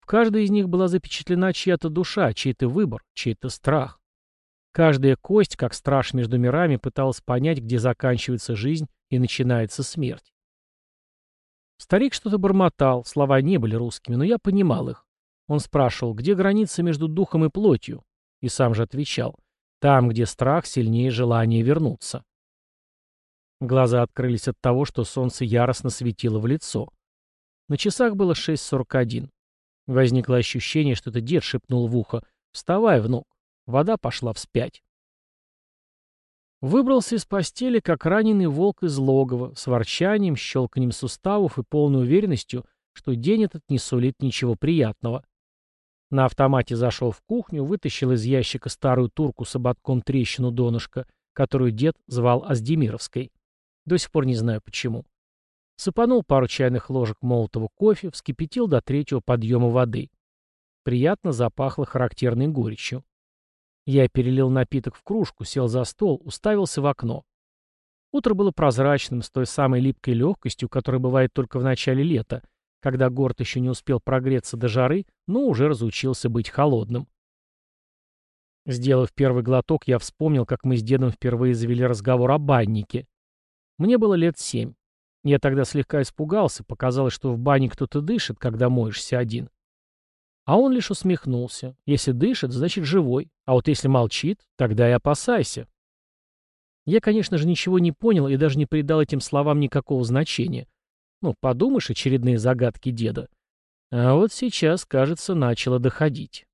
В каждой из них была запечатлена чья-то душа, чей-то выбор, чей-то страх. Каждая кость, как страж между мирами, пыталась понять, где заканчивается жизнь и начинается смерть. Старик что-то бормотал, слова не были русскими, но я понимал их. Он спрашивал, где граница между духом и плотью, и сам же отвечал, там, где страх сильнее желания вернуться. Глаза открылись от того, что солнце яростно светило в лицо. На часах было шесть сорок один. Возникло ощущение, что это дед шепнул в ухо: «Вставай, внук». Вода пошла вспять. Выбрался из постели, как раненый волк из логова, с ворчанием, щелканием суставов и полной уверенностью, что день этот не сулит ничего приятного. На автомате зашел в кухню, вытащил из ящика старую турку с ободком трещину донышка, которую дед звал Аздемировской. До сих пор не знаю почему. Сыпанул пару чайных ложек молотого кофе, вскипятил до третьего подъема воды. Приятно запахло характерной горечью. Я перелил напиток в кружку, сел за стол, уставился в окно. Утро было прозрачным, с той самой липкой легкостью, которая бывает только в начале лета, когда город еще не успел прогреться до жары, но уже разучился быть холодным. Сделав первый глоток, я вспомнил, как мы с дедом впервые завели разговор о баннике. Мне было лет семь. Я тогда слегка испугался, показалось, что в бане кто-то дышит, когда моешься один. А он лишь усмехнулся. Если дышит, значит живой, а вот если молчит, тогда и опасайся. Я, конечно же, ничего не понял и даже не придал этим словам никакого значения. Ну, подумаешь, очередные загадки деда. А вот сейчас, кажется, начало доходить.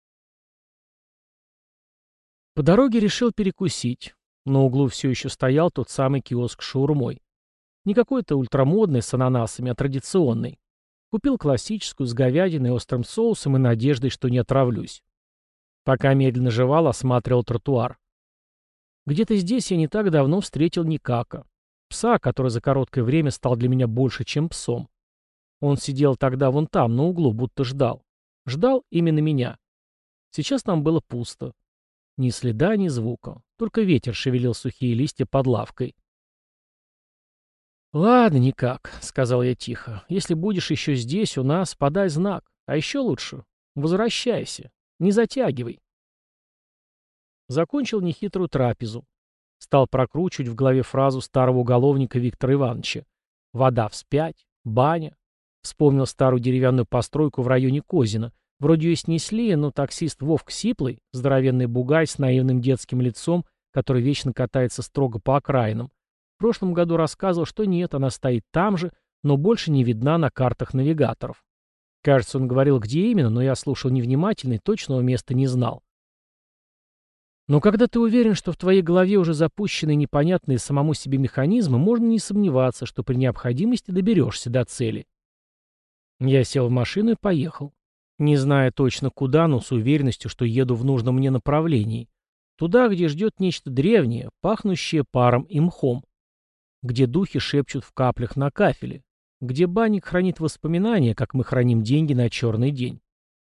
По дороге решил перекусить. На углу все еще стоял тот самый киоск с шаурмой. Не какой-то ультрамодный с ананасами, а традиционный. Купил классическую с говядиной, острым соусом и надеждой, что не отравлюсь. Пока медленно жевал, осматривал тротуар. Где-то здесь я не так давно встретил Никака. Пса, который за короткое время стал для меня больше, чем псом. Он сидел тогда вон там, на углу, будто ждал. Ждал именно меня. Сейчас там было пусто. Ни следа, ни звука. Только ветер шевелил сухие листья под лавкой. «Ладно, никак», — сказал я тихо. «Если будешь еще здесь, у нас, подай знак. А еще лучше — возвращайся. Не затягивай». Закончил нехитрую трапезу. Стал прокручивать в голове фразу старого уголовника Виктора Ивановича. «Вода вспять, баня». Вспомнил старую деревянную постройку в районе Козина. Вроде ее снесли, но таксист Вовк Сиплый, здоровенный бугай с наивным детским лицом, который вечно катается строго по окраинам, в прошлом году рассказывал, что нет, она стоит там же, но больше не видна на картах навигаторов. Кажется, он говорил, где именно, но я слушал невнимательно и точного места не знал. Но когда ты уверен, что в твоей голове уже запущены непонятные самому себе механизмы, можно не сомневаться, что при необходимости доберешься до цели. Я сел в машину и поехал. Не зная точно куда, но с уверенностью, что еду в нужном мне направлении. Туда, где ждет нечто древнее, пахнущее паром и мхом. Где духи шепчут в каплях на кафеле, где банник хранит воспоминания, как мы храним деньги на черный день.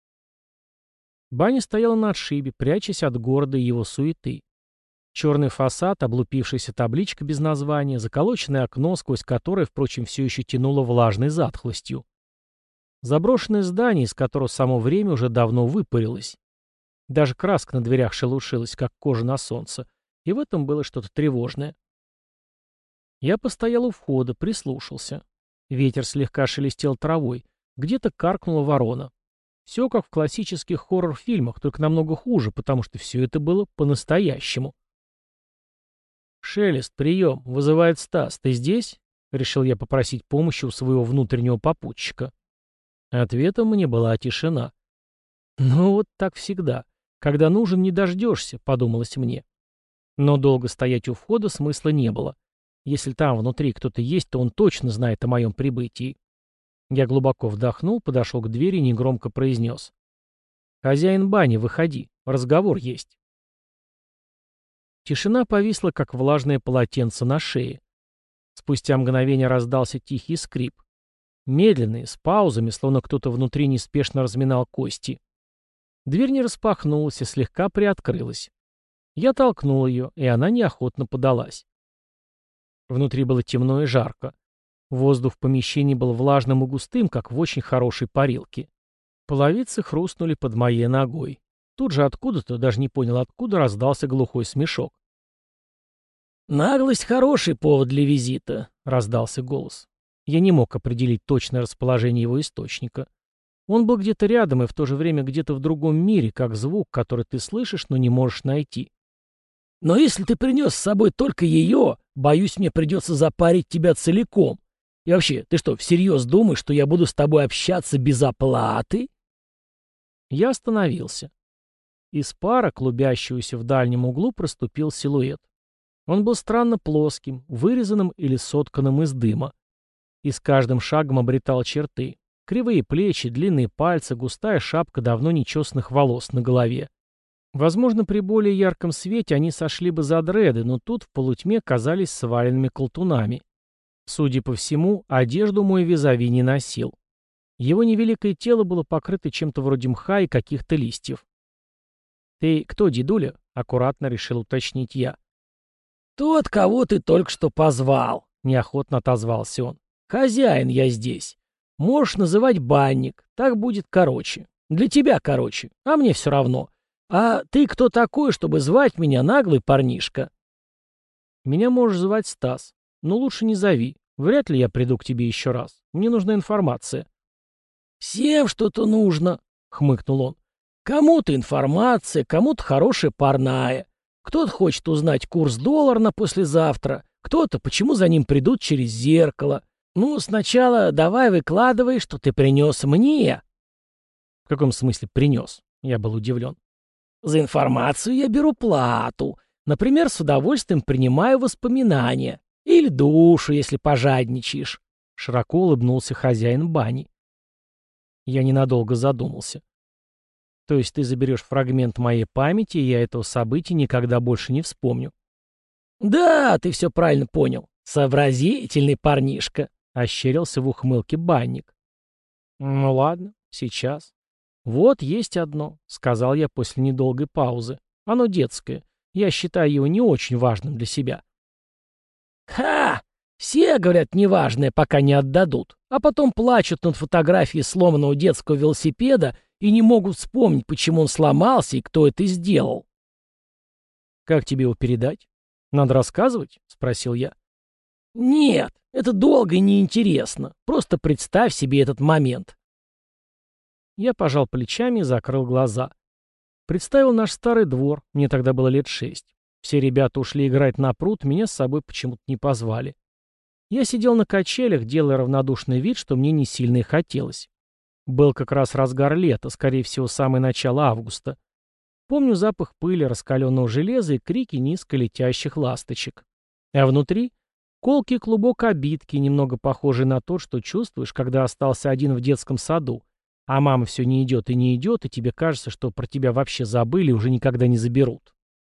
Баня стояла на отшибе, прячась от города и его суеты. Черный фасад, облупившаяся табличка без названия, заколоченное окно, сквозь которое, впрочем, все еще тянуло влажной затхлостью. Заброшенное здание, из которого само время уже давно выпарилось. Даже краска на дверях шелушилась, как кожа на солнце, и в этом было что-то тревожное. Я постоял у входа, прислушался. Ветер слегка шелестел травой. Где-то каркнула ворона. Все как в классических хоррор-фильмах, только намного хуже, потому что все это было по-настоящему. «Шелест, прием, вызывает Стас. Ты здесь?» — решил я попросить помощи у своего внутреннего попутчика. Ответом мне была тишина. «Ну вот так всегда. Когда нужен, не дождешься», — подумалось мне. Но долго стоять у входа смысла не было. Если там внутри кто-то есть, то он точно знает о моем прибытии. Я глубоко вдохнул, подошел к двери и негромко произнес. «Хозяин бани, выходи. Разговор есть». Тишина повисла, как влажное полотенце на шее. Спустя мгновение раздался тихий скрип. Медленный, с паузами, словно кто-то внутри неспешно разминал кости. Дверь не распахнулась и слегка приоткрылась. Я толкнул ее, и она неохотно подалась. Внутри было темно и жарко. Воздух в помещении был влажным и густым, как в очень хорошей парилке. Половицы хрустнули под моей ногой. Тут же откуда-то, даже не понял откуда, раздался глухой смешок. «Наглость — хороший повод для визита», — раздался голос. Я не мог определить точное расположение его источника. Он был где-то рядом и в то же время где-то в другом мире, как звук, который ты слышишь, но не можешь найти. «Но если ты принес с собой только ее, боюсь, мне придется запарить тебя целиком. И вообще, ты что, всерьез думаешь, что я буду с тобой общаться без оплаты?» Я остановился. Из пара, клубящегося в дальнем углу, проступил силуэт. Он был странно плоским, вырезанным или сотканным из дыма. И с каждым шагом обретал черты. Кривые плечи, длинные пальцы, густая шапка давно нечесанных волос на голове. Возможно, при более ярком свете они сошли бы за дреды, но тут в полутьме казались сваленными колтунами. Судя по всему, одежду мой визави не носил. Его невеликое тело было покрыто чем-то вроде мха и каких-то листьев. «Ты кто, дедуля?» — аккуратно решил уточнить я. «Тот, кого ты только что позвал», — неохотно отозвался он. «Хозяин я здесь. Можешь называть банник, так будет короче. Для тебя короче, а мне все равно. А ты кто такой, чтобы звать меня, наглый парнишка?» «Меня можешь звать Стас, но лучше не зови. Вряд ли я приду к тебе еще раз. Мне нужна информация». «Всем что-то нужно», — хмыкнул он. «Кому-то информация, кому-то хорошая парная. Кто-то хочет узнать курс доллара на послезавтра, кто-то, почему за ним придут через зеркало. Ну, сначала давай выкладывай, что ты принес мне». «В каком смысле принес?» — я был удивлен. «За информацию я беру плату. Например, с удовольствием принимаю воспоминания. Или душу, если пожадничаешь». Широко улыбнулся хозяин бани. Я ненадолго задумался. «То есть ты заберешь фрагмент моей памяти, и я этого события никогда больше не вспомню?» «Да, ты все правильно понял. Сообразительный парнишка», — ощерился в ухмылке банник. «Ну ладно, сейчас. Вот есть одно», — сказал я после недолгой паузы. «Оно детское. Я считаю его не очень важным для себя». «Ха! Все, говорят, неважное, пока не отдадут, а потом плачут над фотографией сломанного детского велосипеда и не могут вспомнить, почему он сломался и кто это сделал». «Как тебе его передать? Надо рассказывать?» — спросил я. «Нет, это долго и неинтересно. Просто представь себе этот момент». Я пожал плечами и закрыл глаза. Представил наш старый двор, мне тогда было лет шесть. Все ребята ушли играть на пруд, меня с собой почему-то не позвали. Я сидел на качелях, делая равнодушный вид, что мне не сильно и хотелось. Был как раз разгар лета, скорее всего, самое начало августа. Помню запах пыли, раскаленного железа и крики низко летящих ласточек. А внутри — колкий клубок обидки, немного похожий на то, что чувствуешь, когда остался один в детском саду, а мама все не идет и не идет, и тебе кажется, что про тебя вообще забыли и уже никогда не заберут.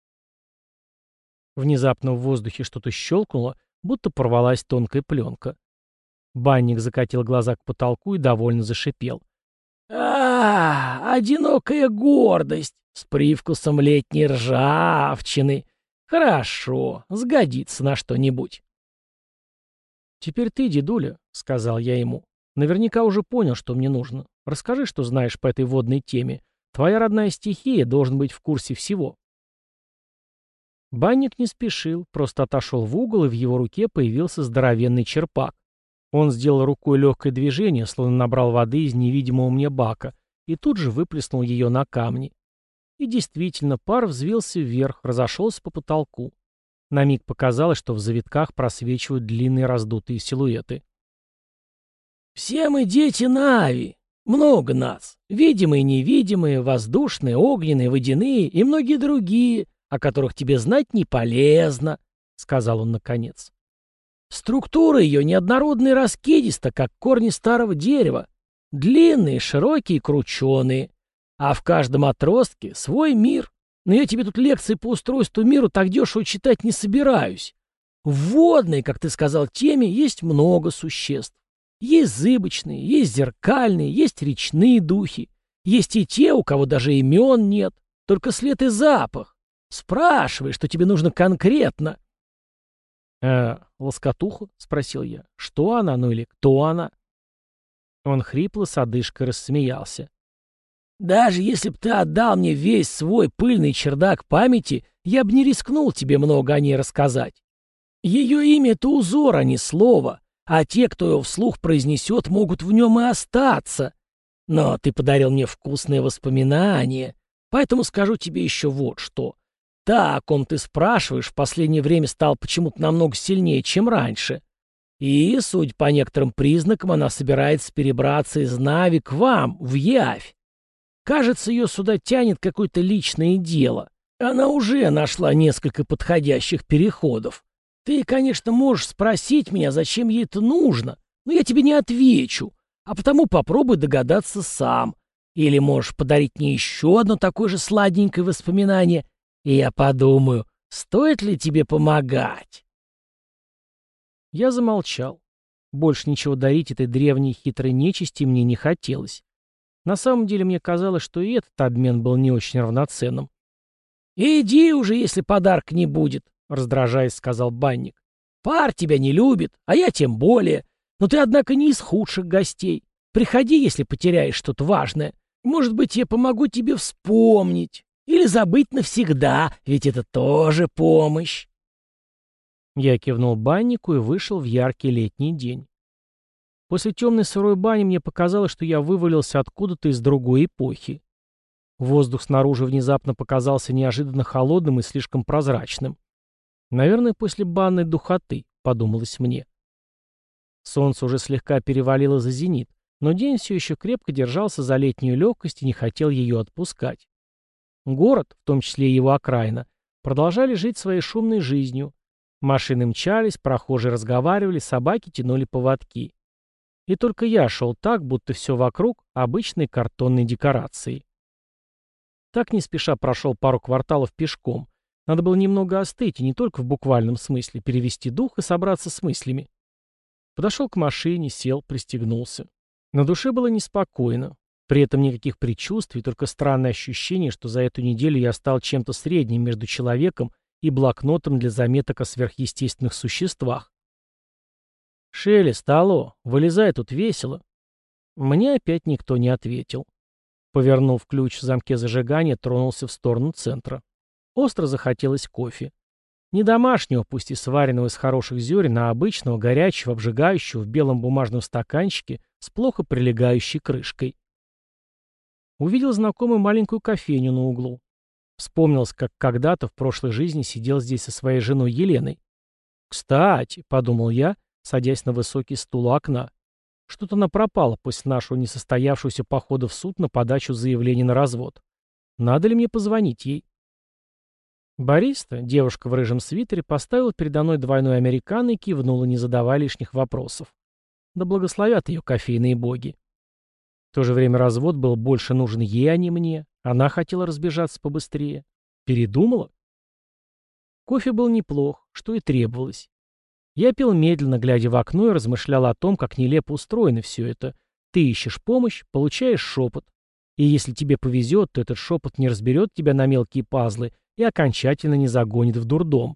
Внезапно в воздухе что-то щелкнуло, будто порвалась тонкая пленка. Банник закатил глаза к потолку и довольно зашипел. «А, одинокая гордость с привкусом летней ржавчины. Хорошо, сгодится на что-нибудь». «Теперь ты, дедуля», — сказал я ему. «Наверняка уже понял, что мне нужно. Расскажи, что знаешь по этой водной теме. Твоя родная стихия, должен быть в курсе всего». Банник не спешил, просто отошел в угол, и в его руке появился здоровенный черпак. Он сделал рукой легкое движение, словно набрал воды из невидимого мне бака, и тут же выплеснул ее на камни. И действительно, пар взвился вверх, разошелся по потолку. На миг показалось, что в завитках просвечивают длинные раздутые силуэты. «Все мы дети Нави. Много нас. Видимые, невидимые, воздушные, огненные, водяные и многие другие, о которых тебе знать не полезно», — сказал он наконец. «Структура ее неоднородная и раскидиста, как корни старого дерева, длинные, широкие и крученые, а в каждом отростке свой мир. Но я тебе тут лекции по устройству мира так дешево читать не собираюсь. В водной, как ты сказал, теме есть много существ. Есть зыбочные, есть зеркальные, есть речные духи, есть и те, у кого даже имен нет, только след и запах. Спрашивай, что тебе нужно конкретно». «Э, лоскотуха?» — спросил я. «Что она, ну или кто она?» Он хрипло с одышкой рассмеялся. Даже если б ты отдал мне весь свой пыльный чердак памяти, я бы не рискнул тебе много о ней рассказать. Ее имя — это узор, а не слово, а те, кто его вслух произнесет, могут в нем и остаться. Но ты подарил мне вкусные воспоминания, поэтому скажу тебе еще вот что. Та, о ком ты спрашиваешь, в последнее время стала почему-то намного сильнее, чем раньше. И, судя по некоторым признакам, она собирается перебраться из Нави к вам, в Явь. Кажется, ее сюда тянет какое-то личное дело. Она уже нашла несколько подходящих переходов. Ты, конечно, можешь спросить меня, зачем ей это нужно, но я тебе не отвечу, а потому попробуй догадаться сам. Или можешь подарить мне еще одно такое же сладенькое воспоминание, и я подумаю, стоит ли тебе помогать. Я замолчал. Больше ничего дарить этой древней хитрой нечисти мне не хотелось. На самом деле мне казалось, что и этот обмен был не очень равноценным. «Иди уже, если подарка не будет», — раздражаясь, сказал банник. «Пар тебя не любит, а я тем более. Но ты, однако, не из худших гостей. Приходи, если потеряешь что-то важное. Может быть, я помогу тебе вспомнить. Или забыть навсегда, ведь это тоже помощь». Я кивнул баннику и вышел в яркий летний день. После темной сырой бани мне показалось, что я вывалился откуда-то из другой эпохи. Воздух снаружи внезапно показался неожиданно холодным и слишком прозрачным. Наверное, после банной духоты, подумалось мне. Солнце уже слегка перевалило за зенит, но день все еще крепко держался за летнюю легкость и не хотел ее отпускать. Город, в том числе и его окраина, продолжали жить своей шумной жизнью. Машины мчались, прохожие разговаривали, собаки тянули поводки. И только я шел так, будто все вокруг обычной картонной декорации. Так не спеша прошел пару кварталов пешком. Надо было немного остыть, и не только в буквальном смысле, перевести дух и собраться с мыслями. Подошел к машине, сел, пристегнулся. На душе было неспокойно. При этом никаких предчувствий, только странное ощущение, что за эту неделю я стал чем-то средним между человеком и блокнотом для заметок о сверхъестественных существах. «Шелест, алло, вылезай, тут весело». Мне опять никто не ответил. Повернув ключ в замке зажигания, тронулся в сторону центра. Остро захотелось кофе. Не домашнего, пусть и сваренного из хороших зерен, а обычного, горячего, обжигающего в белом бумажном стаканчике с плохо прилегающей крышкой. Увидел знакомую маленькую кофейню на углу. Вспомнилось, как когда-то в прошлой жизни сидел здесь со своей женой Еленой. «Кстати», — подумал я, садясь на высокий стул у окна, — «что-то она пропала после нашего несостоявшегося похода в суд на подачу заявления на развод. Надо ли мне позвонить ей?» Бариста, девушка в рыжем свитере, поставила передо мной двойной американо и кивнула, не задавая лишних вопросов. Да благословят ее кофейные боги. В то же время развод был больше нужен ей, а не мне. Она хотела разбежаться побыстрее. Передумала? Кофе был неплох, что и требовалось. Я пил медленно, глядя в окно, и размышлял о том, как нелепо устроено все это. Ты ищешь помощь, получаешь шепот. И если тебе повезет, то этот шепот не разберет тебя на мелкие пазлы и окончательно не загонит в дурдом.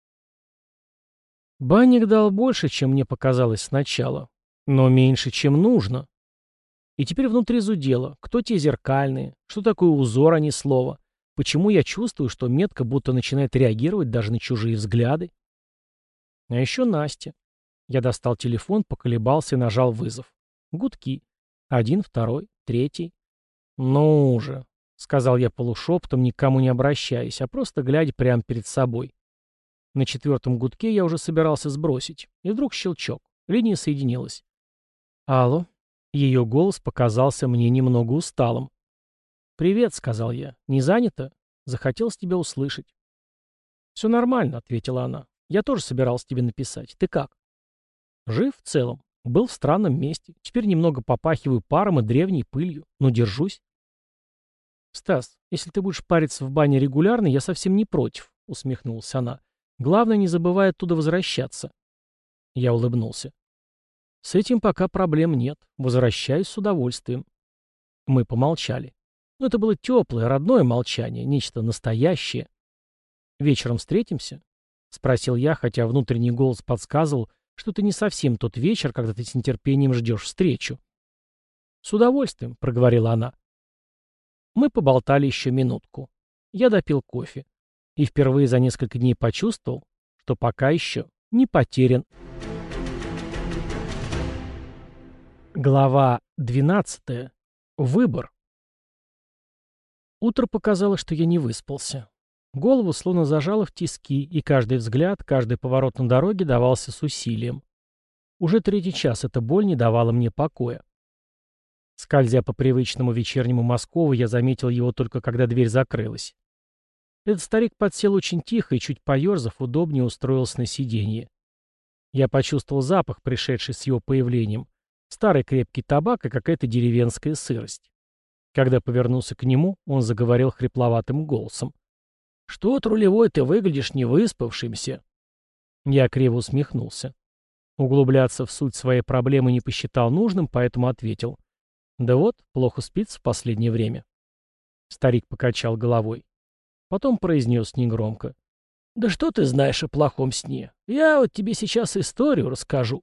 Банник дал больше, чем мне показалось сначала, но меньше, чем нужно. И теперь внутри зудело. Кто те зеркальные? Что такое узор, а не слово? Почему я чувствую, что метка будто начинает реагировать даже на чужие взгляды? А еще Настя. Я достал телефон, поколебался и нажал вызов. Гудки. Один, второй, третий. «Ну же», — сказал я полушепотом, никому не обращаясь, а просто глядя прямо перед собой. На четвертом гудке я уже собирался сбросить. И вдруг щелчок. Линия соединилась. «Алло». Ее голос показался мне немного усталым. «Привет», — сказал я. «Не занято? Захотелось тебя услышать». «Все нормально», — ответила она. «Я тоже собирался тебе написать. Ты как?» «Жив в целом. Был в странном месте. Теперь немного попахиваю паром и древней пылью. Но держусь». «Стас, если ты будешь париться в бане регулярно, я совсем не против», — усмехнулась она. «Главное, не забывай оттуда возвращаться». Я улыбнулся. «С этим пока проблем нет. Возвращаюсь с удовольствием». Мы помолчали. Но это было теплое, родное молчание, нечто настоящее. «Вечером встретимся?» — спросил я, хотя внутренний голос подсказывал, что это не совсем тот вечер, когда ты с нетерпением ждешь встречу. «С удовольствием», — проговорила она. Мы поболтали еще минутку. Я допил кофе. И впервые за несколько дней почувствовал, что пока еще не потерян. Глава двенадцатая. Выбор. Утро показало, что я не выспался. Голову словно зажало в тиски, и каждый взгляд, каждый поворот на дороге давался с усилием. Уже третий час эта боль не давала мне покоя. Скользя по привычному вечернему Москову, я заметил его только когда дверь закрылась. Этот старик подсел очень тихо и, чуть поерзав, удобнее устроился на сиденье. Я почувствовал запах, пришедший с его появлением. Старый крепкий табак и какая-то деревенская сырость. Когда повернулся к нему, он заговорил хрипловатым голосом. «Что-то, рулевой, ты выглядишь невыспавшимся». Я криво усмехнулся. Углубляться в суть своей проблемы не посчитал нужным, поэтому ответил. «Да вот, плохо спится в последнее время». Старик покачал головой. Потом произнес негромко. «Да что ты знаешь о плохом сне? Я вот тебе сейчас историю расскажу».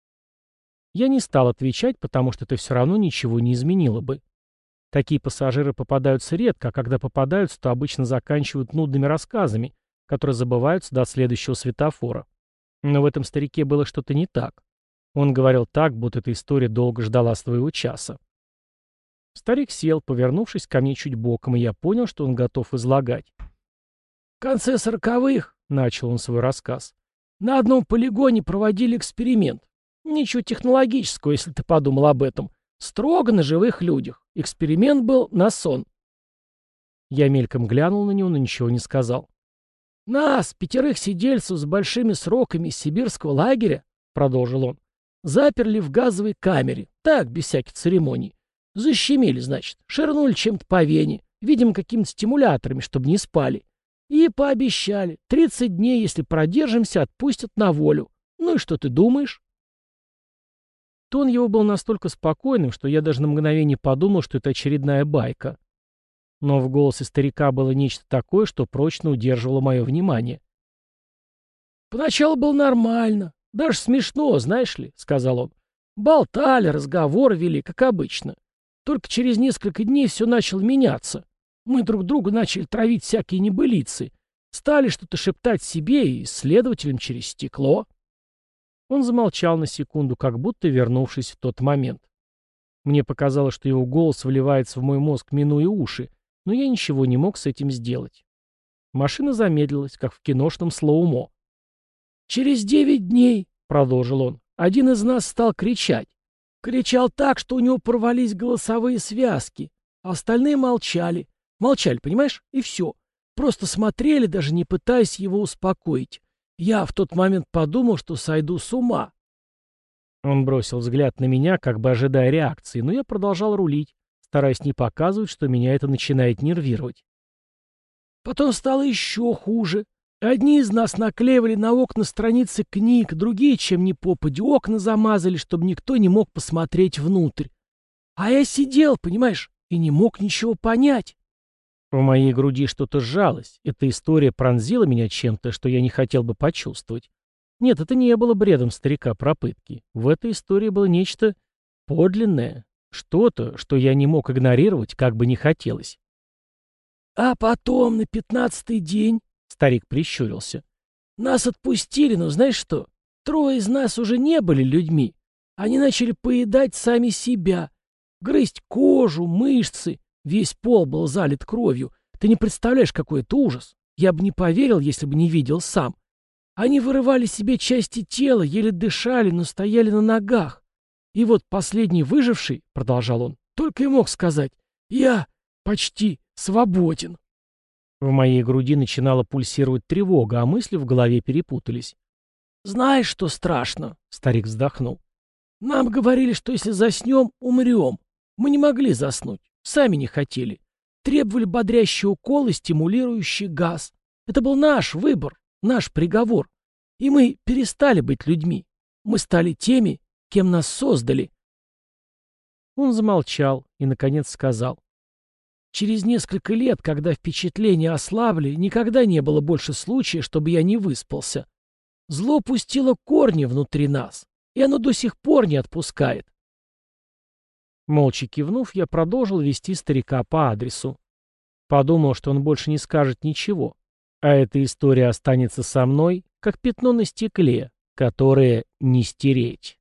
Я не стал отвечать, потому что это все равно ничего не изменило бы. Такие пассажиры попадаются редко, а когда попадаются, то обычно заканчивают нудными рассказами, которые забываются до следующего светофора. Но в этом старике было что-то не так. Он говорил так, будто эта история долго ждала своего часа. Старик сел, повернувшись ко мне чуть боком, и я понял, что он готов излагать. «В конце сороковых, — начал он свой рассказ, — на одном полигоне проводили эксперимент. Ничего технологического, если ты подумал об этом. Строго на живых людях. Эксперимент был на сон». Я мельком глянул на него, но ничего не сказал. «Нас, пятерых сидельцев с большими сроками из сибирского лагеря, — продолжил он, — заперли в газовой камере, так, без всяких церемоний. Защемили, значит, ширнули чем-то по вене, видимо, какими-то стимуляторами, чтобы не спали. И пообещали, тридцать дней, если продержимся, отпустят на волю. Ну и что ты думаешь?» Тон его был настолько спокойным, что я даже на мгновение подумал, что это очередная байка. Но в голосе старика было нечто такое, что прочно удерживало мое внимание. «Поначалу было нормально, даже смешно, знаешь ли, — сказал он. Болтали, разговор вели, как обычно. Только через несколько дней все начало меняться. Мы друг другу начали травить всякие небылицы, стали что-то шептать себе и следователям через стекло». Он замолчал на секунду, как будто вернувшись в тот момент. Мне показалось, что его голос вливается в мой мозг, минуя уши, но я ничего не мог с этим сделать. Машина замедлилась, как в киношном слоумо. «Через девять дней, — продолжил он, — один из нас стал кричать. Кричал так, что у него порвались голосовые связки, а остальные молчали. Молчали, понимаешь? И все. Просто смотрели, даже не пытаясь его успокоить. Я в тот момент подумал, что сойду с ума». Он бросил взгляд на меня, как бы ожидая реакции, но я продолжал рулить, стараясь не показывать, что меня это начинает нервировать. Потом стало еще хуже. Одни из нас наклеивали на окна страницы книг, другие, чем ни попадя, окна замазали, чтобы никто не мог посмотреть внутрь. А я сидел, понимаешь, и не мог ничего понять. В моей груди что-то сжалось. Эта история пронзила меня чем-то, что я не хотел бы почувствовать. Нет, это не было бредом старика про пытки. В этой истории было нечто подлинное, что-то, что я не мог игнорировать, как бы ни хотелось. «А потом, на пятнадцатый день, — старик прищурился, — нас отпустили, но знаешь что? Трое из нас уже не были людьми. Они начали поедать сами себя, грызть кожу, мышцы. Весь пол был залит кровью. Ты не представляешь, какой это ужас. Я бы не поверил, если бы не видел сам. Они вырывали себе части тела, еле дышали, но стояли на ногах. И вот последний выживший, — продолжал он, — только и мог сказать: «Я почти свободен». В моей груди начинала пульсировать тревога, а мысли в голове перепутались. «Знаешь, что страшно?» — старик вздохнул. «Нам говорили, что если заснем, умрем. Мы не могли заснуть, сами не хотели. Требовали бодрящий укол и стимулирующий газ. Это был наш выбор, наш приговор. И мы перестали быть людьми. Мы стали теми, кем нас создали». Он замолчал и, наконец, сказал: «Через несколько лет, когда впечатления ослабли, никогда не было больше случая, чтобы я не выспался. Зло пустило корни внутри нас, и оно до сих пор не отпускает». Молча кивнув, я продолжил вести старика по адресу. Подумал, что он больше не скажет ничего, а эта история останется со мной, как пятно на стекле, которое не стереть.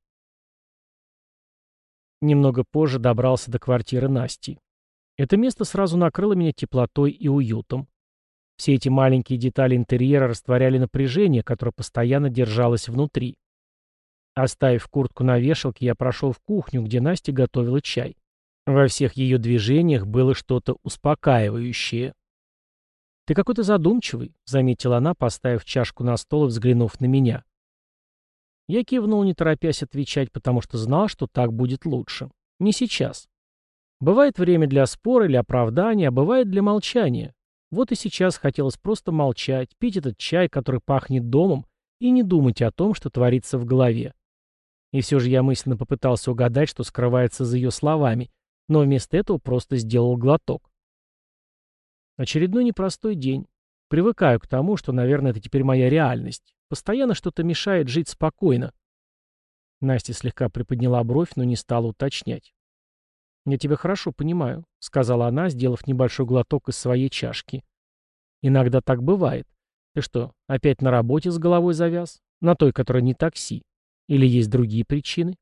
Немного позже добрался до квартиры Насти. Это место сразу накрыло меня теплотой и уютом. Все эти маленькие детали интерьера растворяли напряжение, которое постоянно держалось внутри. Оставив куртку на вешалке, я прошел в кухню, где Настя готовила чай. Во всех ее движениях было что-то успокаивающее. «Ты какой-то задумчивый», — заметила она, поставив чашку на стол и взглянув на меня. Я кивнул, не торопясь отвечать, потому что знал, что так будет лучше. Не сейчас. Бывает время для спора или оправдания, а бывает для молчания. Вот и сейчас хотелось просто молчать, пить этот чай, который пахнет домом, и не думать о том, что творится в голове. И все же я мысленно попытался угадать, что скрывается за ее словами, но вместо этого просто сделал глоток. Очередной непростой день. Привыкаю к тому, что, наверное, это теперь моя реальность. Постоянно что-то мешает жить спокойно. Настя слегка приподняла бровь, но не стала уточнять. «Я тебя хорошо понимаю», — сказала она, сделав небольшой глоток из своей чашки. «Иногда так бывает. Ты что, опять на работе с головой завяз? На той, которая не такси? Или есть другие причины?»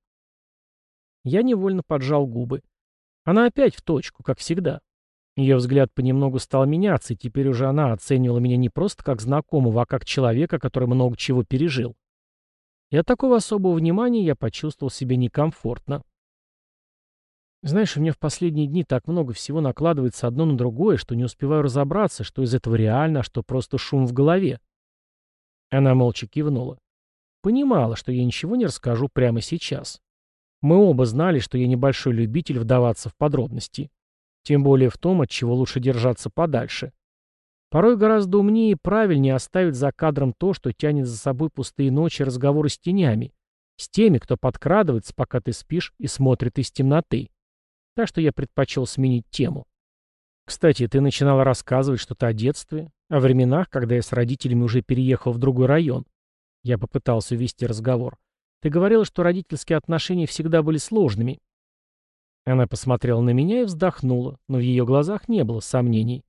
Я невольно поджал губы. Она опять в точку, как всегда. Ее взгляд понемногу стал меняться, и теперь уже она оценивала меня не просто как знакомого, а как человека, который много чего пережил. И от такого особого внимания я почувствовал себя некомфортно. Знаешь, у меня в последние дни так много всего накладывается одно на другое, что не успеваю разобраться, что из этого реально, а что просто шум в голове. Она молча кивнула. Понимала, что я ничего не расскажу прямо сейчас. Мы оба знали, что я небольшой любитель вдаваться в подробности. Тем более в том, от чего лучше держаться подальше. Порой гораздо умнее и правильнее оставить за кадром то, что тянет за собой пустые ночи и разговоры с тенями, с теми, кто подкрадывается, пока ты спишь и смотрит из темноты. Так что я предпочел сменить тему. Кстати, ты начинала рассказывать что-то о детстве, о временах, когда я с родителями уже переехал в другой район. Я попытался увести разговор. Ты говорила, что родительские отношения всегда были сложными. Она посмотрела на меня и вздохнула, но в ее глазах не было сомнений.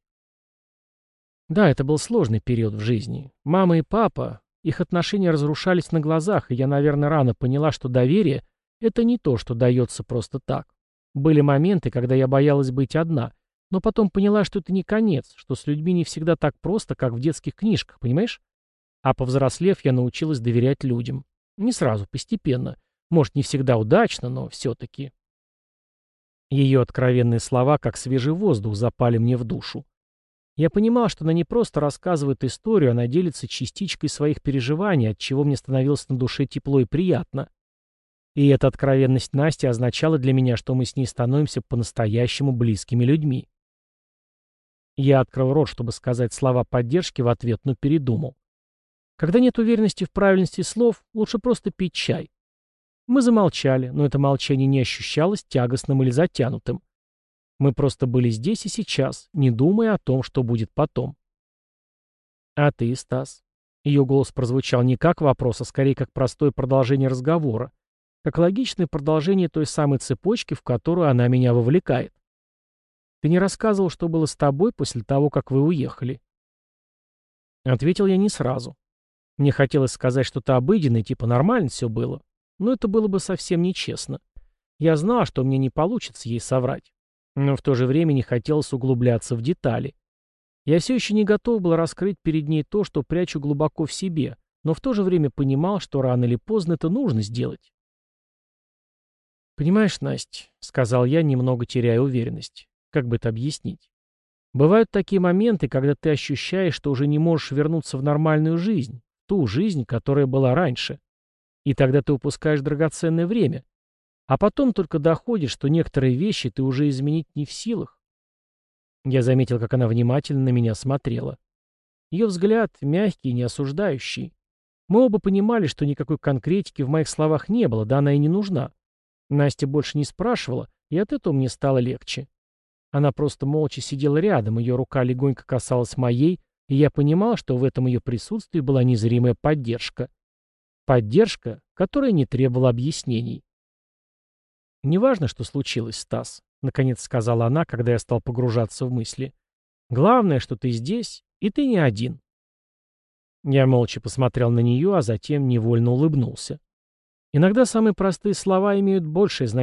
Да, это был сложный период в жизни. Мама и папа, их отношения разрушались на глазах, и я, наверное, рано поняла, что доверие — это не то, что дается просто так. Были моменты, когда я боялась быть одна, но потом поняла, что это не конец, что с людьми не всегда так просто, как в детских книжках, понимаешь? А повзрослев, я научилась доверять людям. Не сразу, постепенно. Может, не всегда удачно, но все-таки. Ее откровенные слова, как свежий воздух, запали мне в душу. Я понимал, что она не просто рассказывает историю, она делится частичкой своих переживаний, от чего мне становилось на душе тепло и приятно. И эта откровенность Насти означала для меня, что мы с ней становимся по-настоящему близкими людьми. Я открыл рот, чтобы сказать слова поддержки в ответ, но передумал. Когда нет уверенности в правильности слов, лучше просто пить чай. Мы замолчали, но это молчание не ощущалось тягостным или затянутым. Мы просто были здесь и сейчас, не думая о том, что будет потом. «А ты, Стас?» Ее голос прозвучал не как вопрос, а скорее как простое продолжение разговора, как логичное продолжение той самой цепочки, в которую она меня вовлекает. «Ты не рассказывал, что было с тобой после того, как вы уехали?» Ответил я не сразу. Мне хотелось сказать что-то обыденное, типа нормально все было. Но это было бы совсем нечестно. Я знал, что мне не получится ей соврать. Но в то же время не хотелось углубляться в детали. Я все еще не готов был раскрыть перед ней то, что прячу глубоко в себе, но в то же время понимал, что рано или поздно это нужно сделать. «Понимаешь, Настя», — сказал я, немного теряя уверенность, как бы это объяснить. «Бывают такие моменты, когда ты ощущаешь, что уже не можешь вернуться в нормальную жизнь, ту жизнь, которая была раньше. И тогда ты упускаешь драгоценное время. А потом только доходишь, что некоторые вещи ты уже изменить не в силах». Я заметил, как она внимательно на меня смотрела. Ее взгляд мягкий и неосуждающий. Мы оба понимали, что никакой конкретики в моих словах не было, да она и не нужна. Настя больше не спрашивала, и от этого мне стало легче. Она просто молча сидела рядом, ее рука легонько касалась моей, и я понимал, что в этом ее присутствии была незримая поддержка. Поддержка, которая не требовала объяснений. «Неважно, что случилось, Стас», — наконец сказала она, когда я стал погружаться в мысли. Главное, что ты здесь, и ты не один. Я молча посмотрел на нее, а затем невольно улыбнулся. Иногда самые простые слова имеют большее значение,